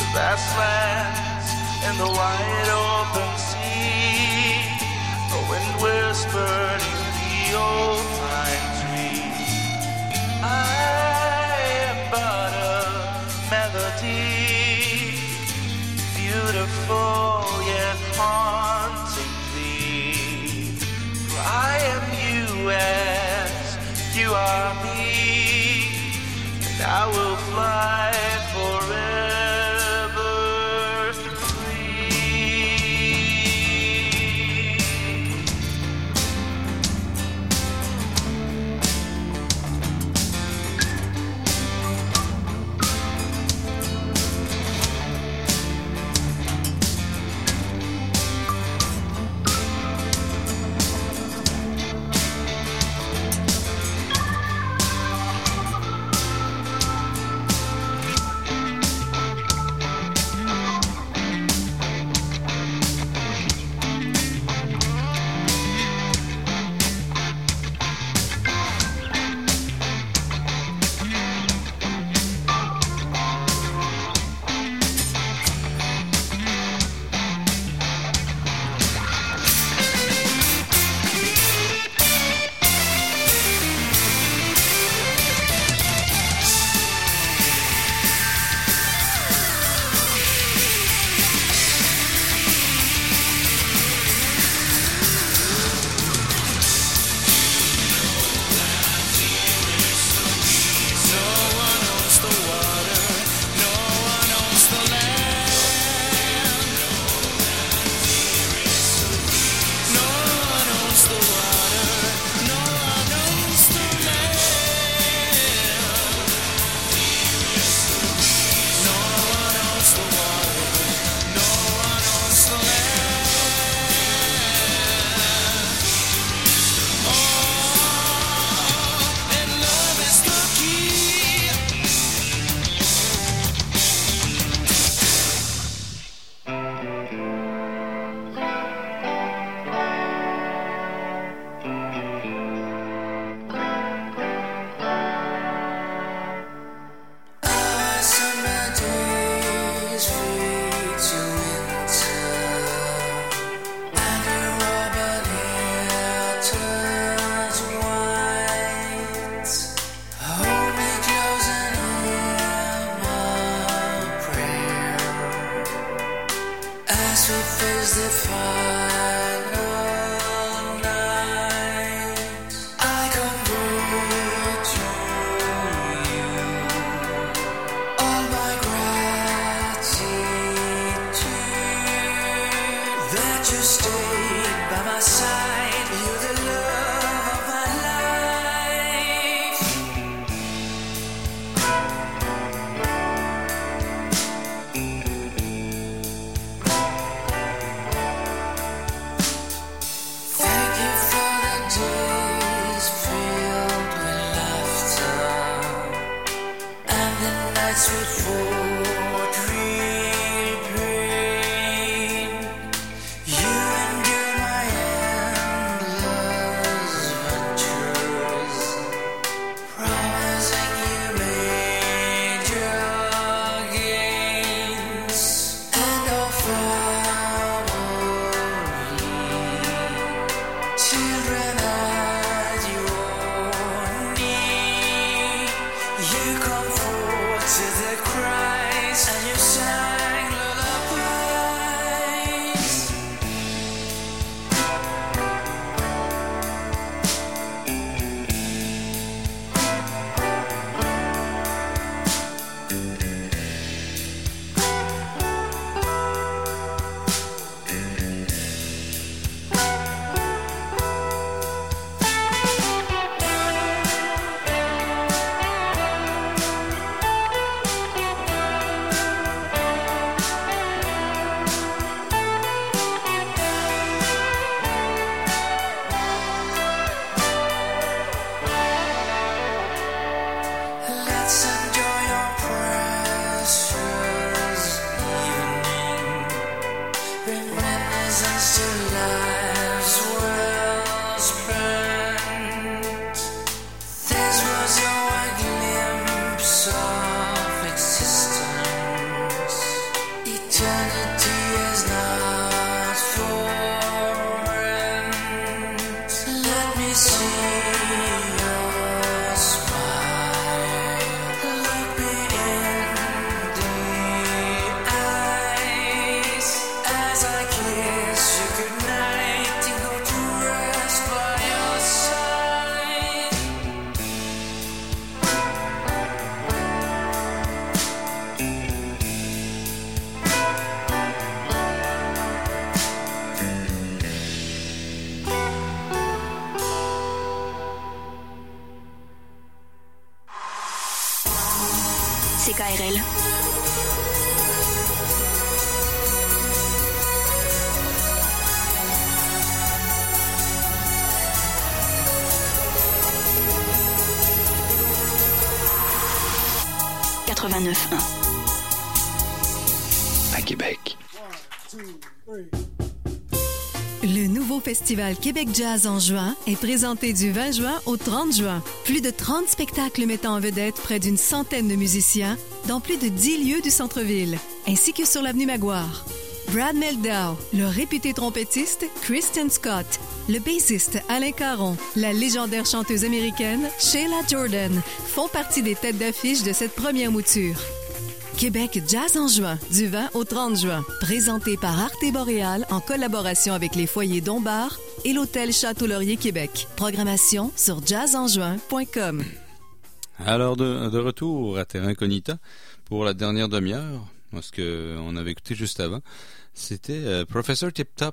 S3: vast lands and the wide open sea. The wind whispered in the old pine tree. I am but a melody, beautiful yet haunting thee. For I am you as you are me, and I will fly forever.
S10: You and
S11: quatre-vingt-neuf un.
S8: À Québec.
S1: Le nouveau festival Québec Jazz en juin est présenté du vingt juin au trente juin. Plus de trente spectacles mettant en vedette près d'une centaine de musiciens dans plus de dix lieux du centre-ville, ainsi que sur l'avenue Maguire. Brad Mehldau, le réputé trompettiste Kristen Scott, le bassiste Alain Caron, la légendaire chanteuse américaine Sheila Jordan font partie des têtes d'affiche de cette première mouture. Québec Jazz en juin, du vingt au trente juin, présenté par Arte Boréal en collaboration avec les foyers Dombard et l'hôtel Château-Laurier Québec. Programmation sur jazz en juin point com.
S2: Alors, de, de retour à Terra Incognita pour la dernière demi-heure, ce qu'on avait écouté juste avant, c'était euh, Professor Tip Top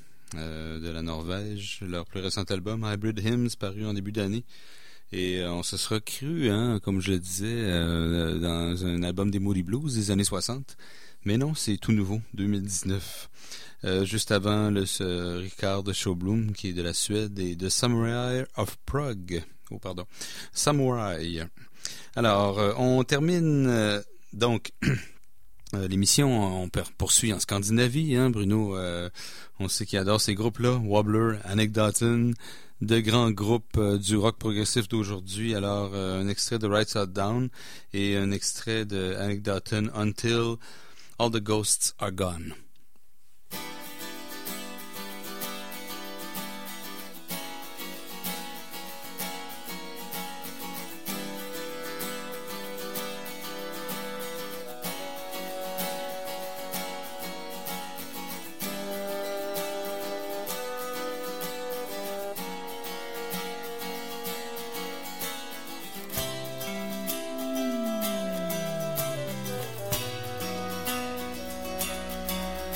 S2: euh, de la Norvège, leur plus récent album Hybrid Hymns, paru en début d'année. Et euh, on se sera cru, hein, comme je le disais, euh, dans un album des Moody Blues des années soixante. Mais non, c'est tout nouveau, deux mille dix-neuf. Euh, juste avant, le ce Ricard Sjöblom, qui est de la Suède, et de Samurai of Prague. Oh, pardon. Samurai. Alors, euh, on termine, euh, donc... Euh, l'émission, on poursuit en Scandinavie, hein, Bruno, euh, on sait qu'il adore ces groupes-là, Wobbler, Anekdoten, de grands groupes euh, du rock progressif d'aujourd'hui. Alors, euh, un extrait de Right Side Down et un extrait de Anekdoten, Until All the Ghosts Are Gone.
S3: Thank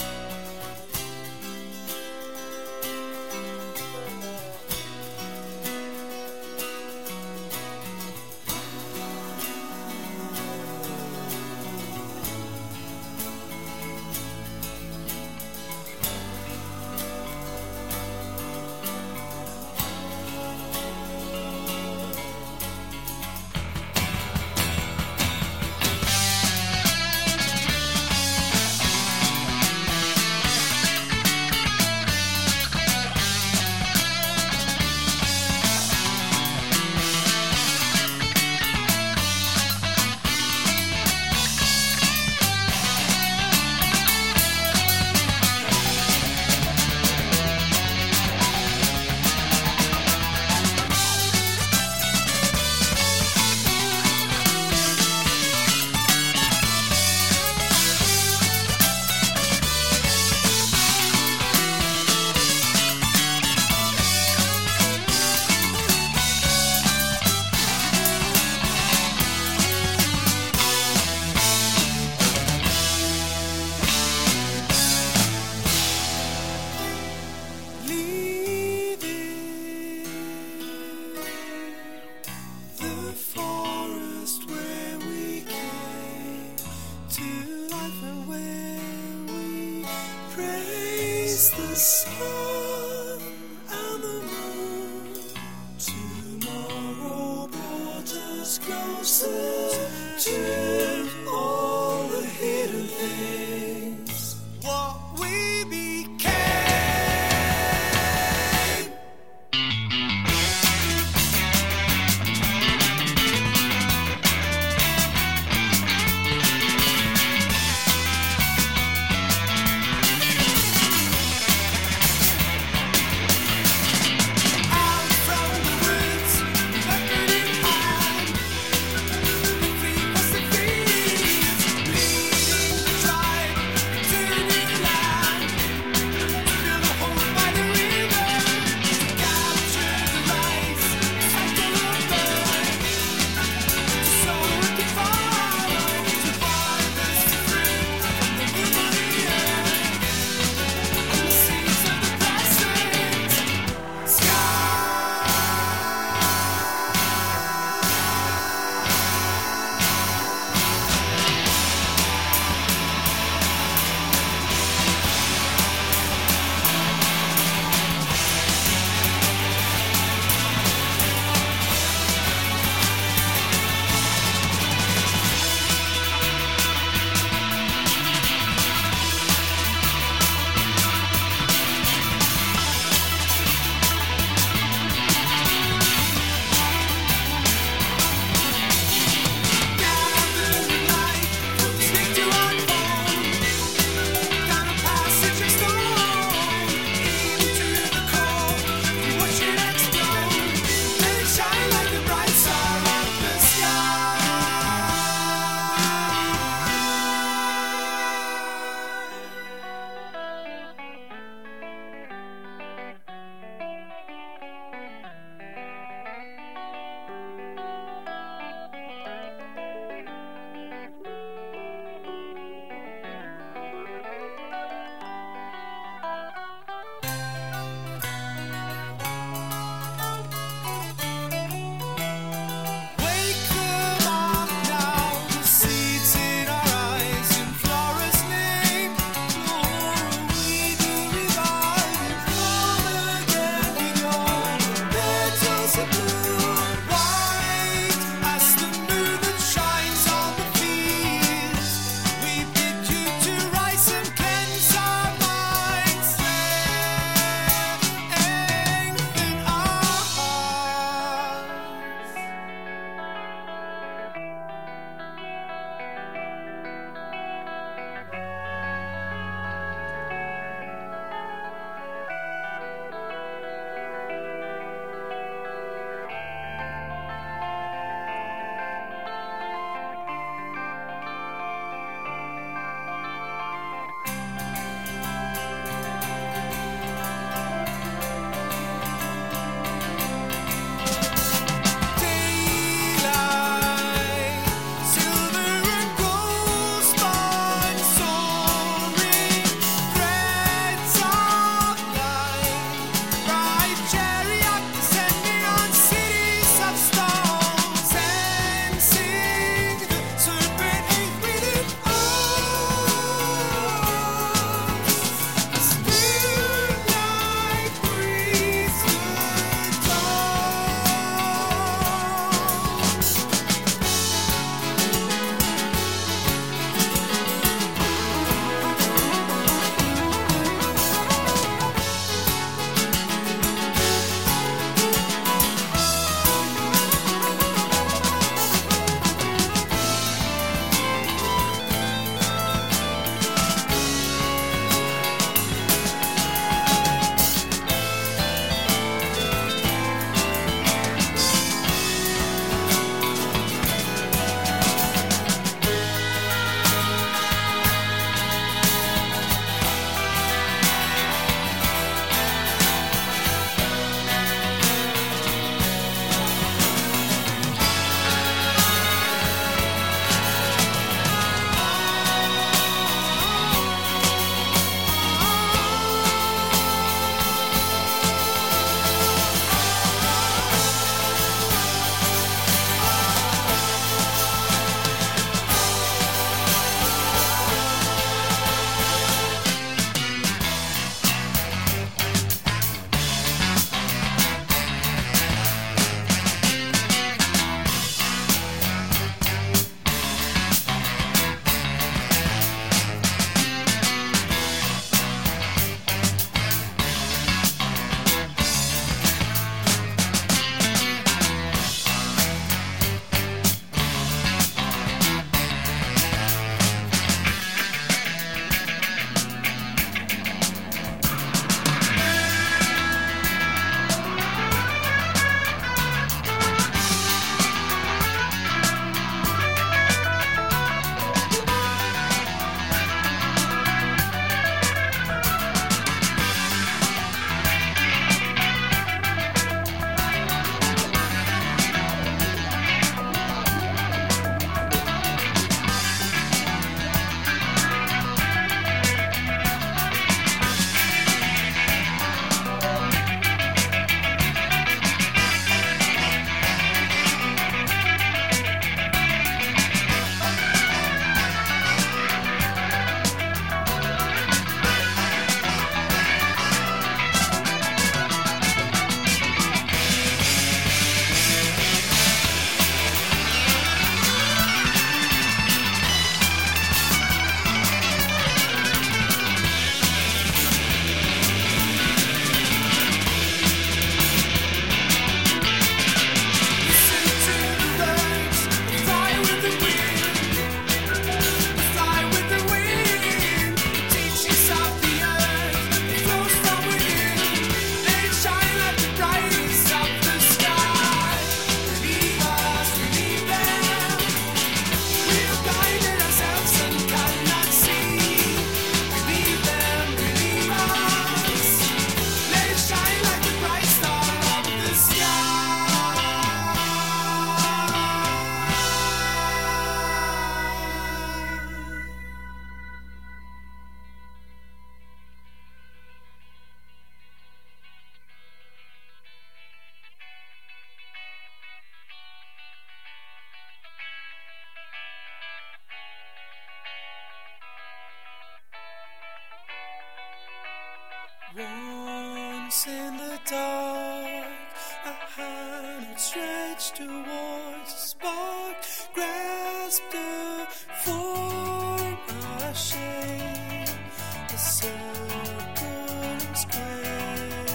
S3: Once in the dark, a hand outstretched towards a spark, grasped a form ashamed, a circle and square.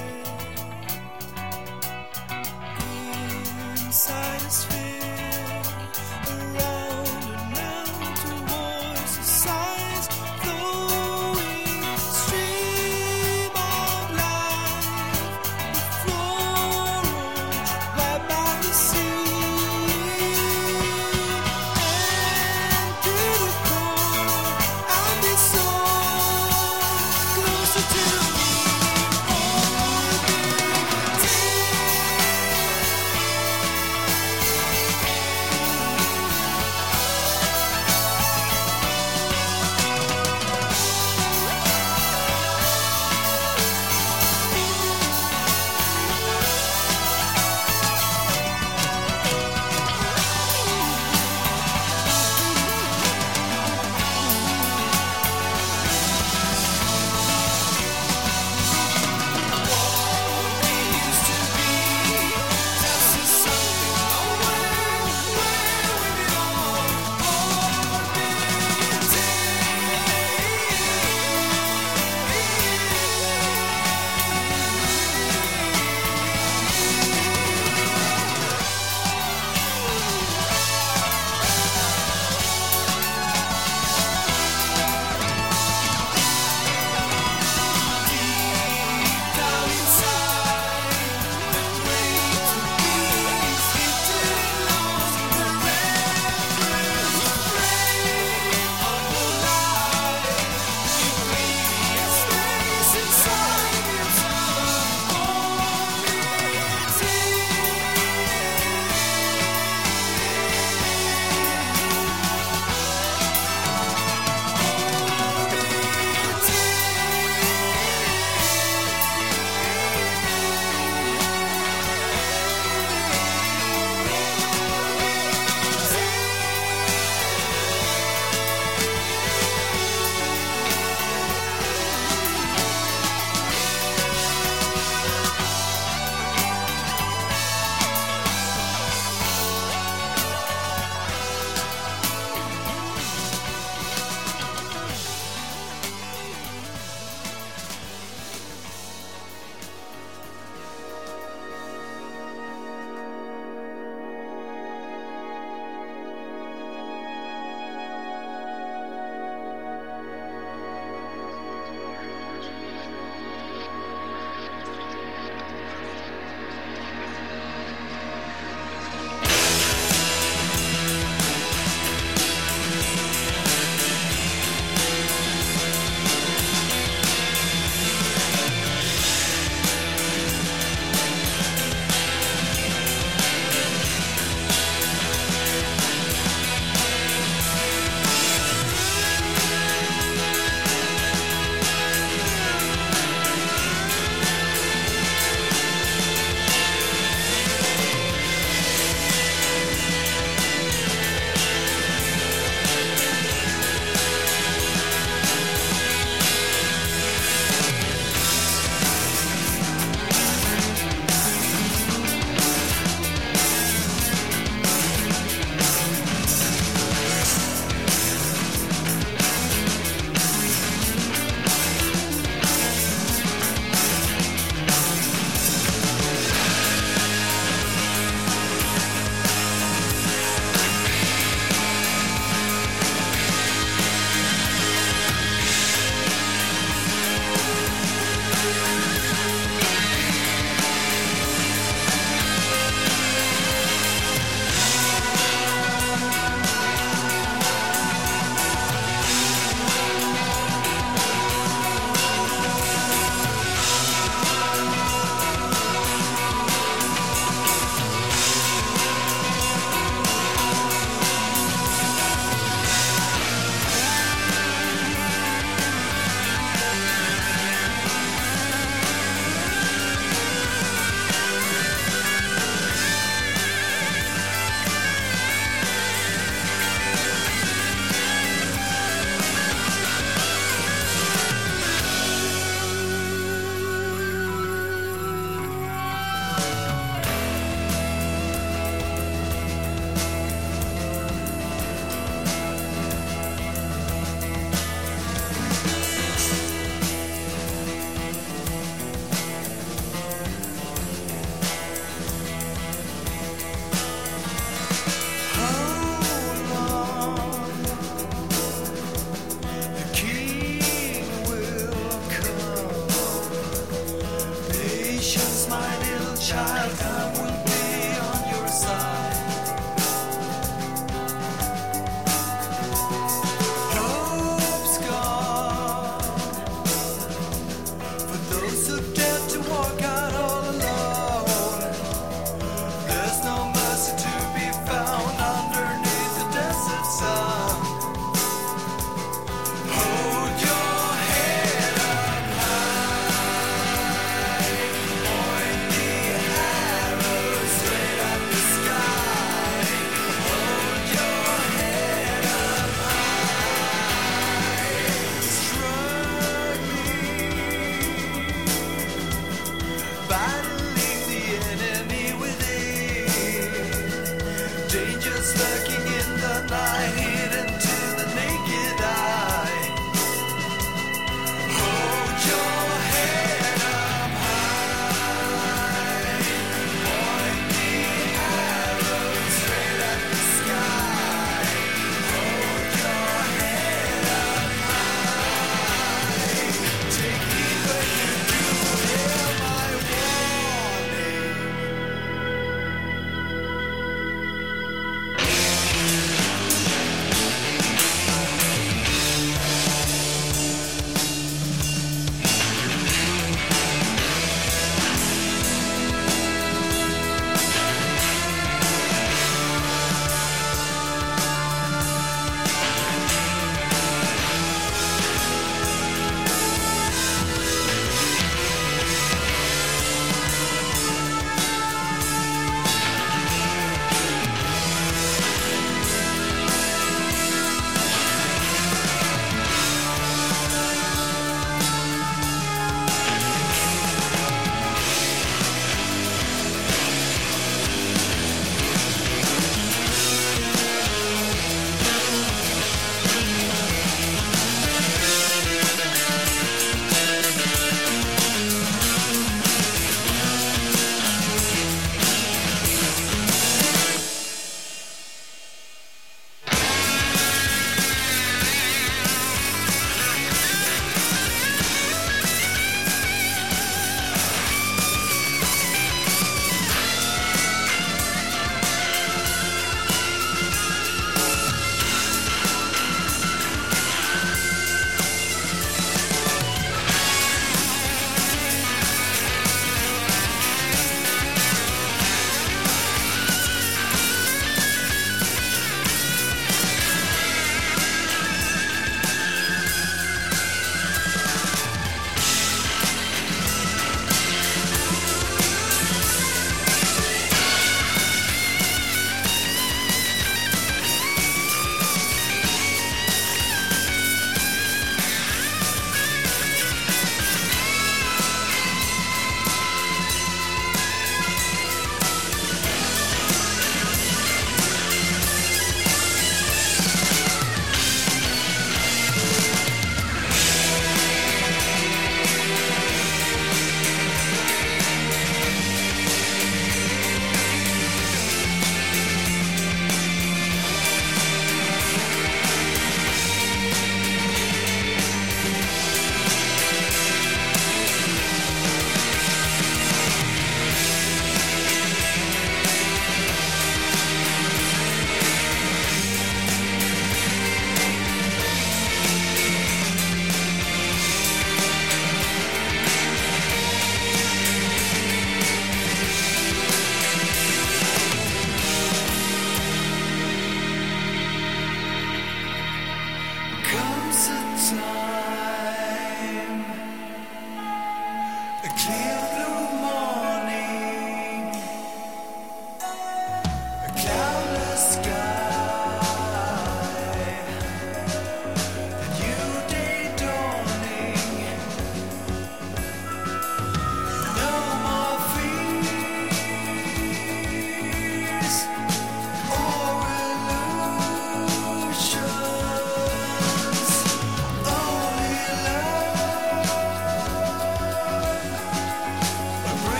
S3: Inside a sphere, around and round towards the sides, flowing stream of life, the floral right by the sea.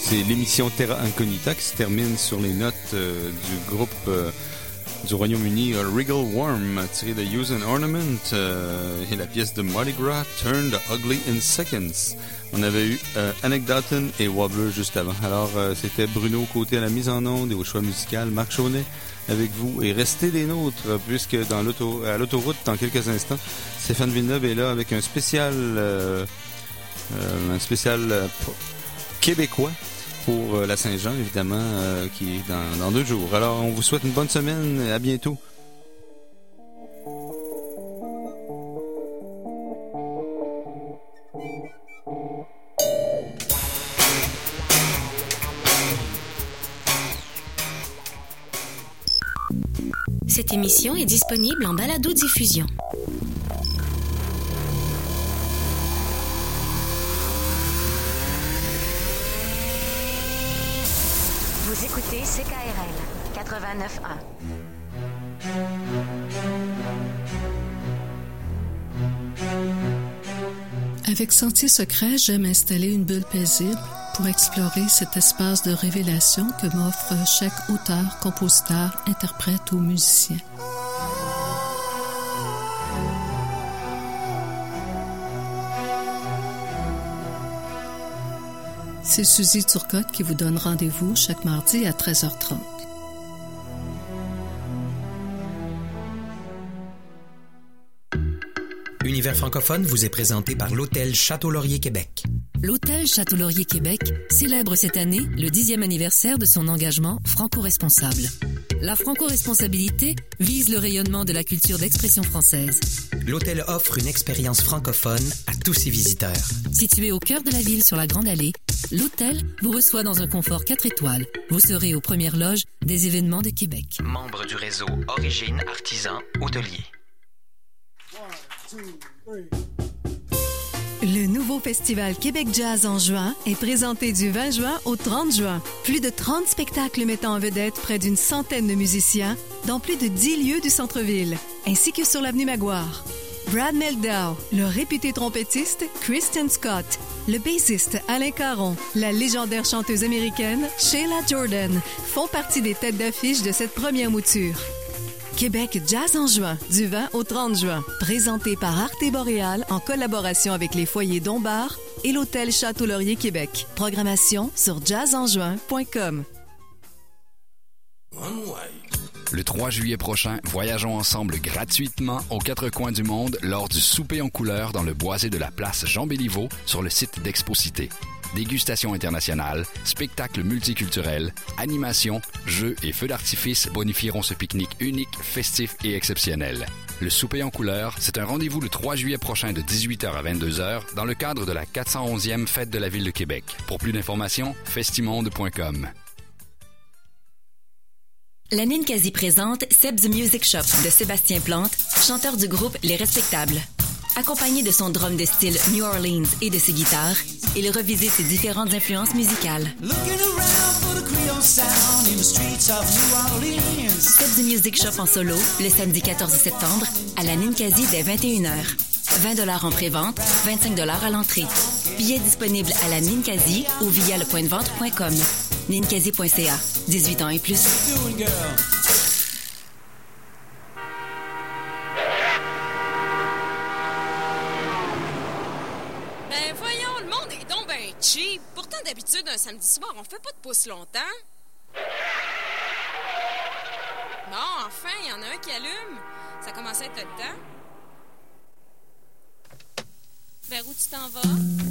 S2: C'est l'émission Terra Incognita qui se termine sur les notes euh, du groupe euh, du Royaume-Uni euh, Regal Worm, tiré de Use and Ornament, euh, et la pièce de Mardi Gras, Turned Ugly in Seconds. On avait eu euh, Anecdoton et Wobbler juste avant. Alors, euh, c'était Bruno Côté à la mise en onde et au choix musical, Marc Chaunet avec vous. Et restez des nôtres, puisque dans l'auto, à l'autoroute, dans quelques instants, Stéphane Villeneuve est là avec un spécial, euh, euh, un spécial euh, québécois pour euh, la Saint-Jean, évidemment, euh, qui est dans, dans deux jours. Alors, on vous souhaite une bonne semaine et à bientôt.
S9: Cette émission est disponible en balado-diffusion.
S6: Vous écoutez C K R L quatre-vingt-neuf un.
S11: Avec Sentier Secret, j'aime installer une bulle paisible pour explorer cet espace de révélation que m'offre chaque auteur, compositeur, interprète ou musicien. C'est Suzy Turcotte qui vous donne rendez-vous chaque mardi à treize heures trente.
S12: Univers francophone vous est présenté par l'Hôtel Château-Laurier Québec.
S13: L'Hôtel Château-Laurier Québec célèbre cette année le dixième anniversaire de son engagement franco-responsable. La franco-responsabilité vise le rayonnement de la culture d'expression française.
S12: L'hôtel offre une expérience francophone à tous ses visiteurs.
S13: Situé au cœur de la ville sur la Grande Allée, l'hôtel vous reçoit dans un confort quatre étoiles. Vous serez aux premières loges des événements de Québec.
S12: Membre du réseau Origine Artisan Hôtelier.
S1: Le nouveau festival Québec Jazz en juin est présenté du vingt juin au trente juin. Plus de trente spectacles mettant en vedette près d'une centaine de musiciens dans plus de dix lieux du centre-ville, ainsi que sur l'avenue Maguire. Brad Mehldau, le réputé trompettiste Kristen Scott, le bassiste Alain Caron, la légendaire chanteuse américaine Sheila Jordan font partie des têtes d'affiche de cette première mouture. Québec Jazz en juin, du vingt au trente juin, présenté par Arte Boréal en collaboration avec les foyers Dombard et l'Hôtel Château-Laurier Québec. Programmation sur jazz en juin point com.
S14: Le trois juillet prochain, voyageons ensemble gratuitement aux quatre coins du monde lors du souper en couleur dans le boisé de la place Jean-Béliveau sur le site d'Exposité. Dégustation internationale, spectacles multiculturels, animations, jeux et feux d'artifice bonifieront ce pique-nique unique, festif et exceptionnel. Le souper en couleur, c'est un rendez-vous le trois juillet prochain de dix-huit heures à vingt-deux heures dans le cadre de la quatre cent onzième Fête de la Ville de Québec. Pour plus d'informations, festimonde point com.
S6: La Ninkasi présente Seb's Music Shop de Sébastien Plante, chanteur du groupe Les Respectables. Accompagné de son drum de style New Orleans et de ses guitares, il revisite ses différentes influences musicales. Seb's Music Shop en solo, le samedi quatorze septembre, à la Ninkasi dès vingt et une heures. vingt dollars en pré-vente, vingt-cinq dollars à l'entrée. Billets disponibles à la Ninkasi ou via le point de vente point com. ninkasi point c a. dix-huit ans et plus.
S15: Ben voyons, le monde est donc ben cheap. Pourtant, d'habitude, un samedi soir, on fait pas de pouce longtemps. Bon, enfin, il y en a un qui allume. Ça commence à être le temps. Vers où tu t'en vas?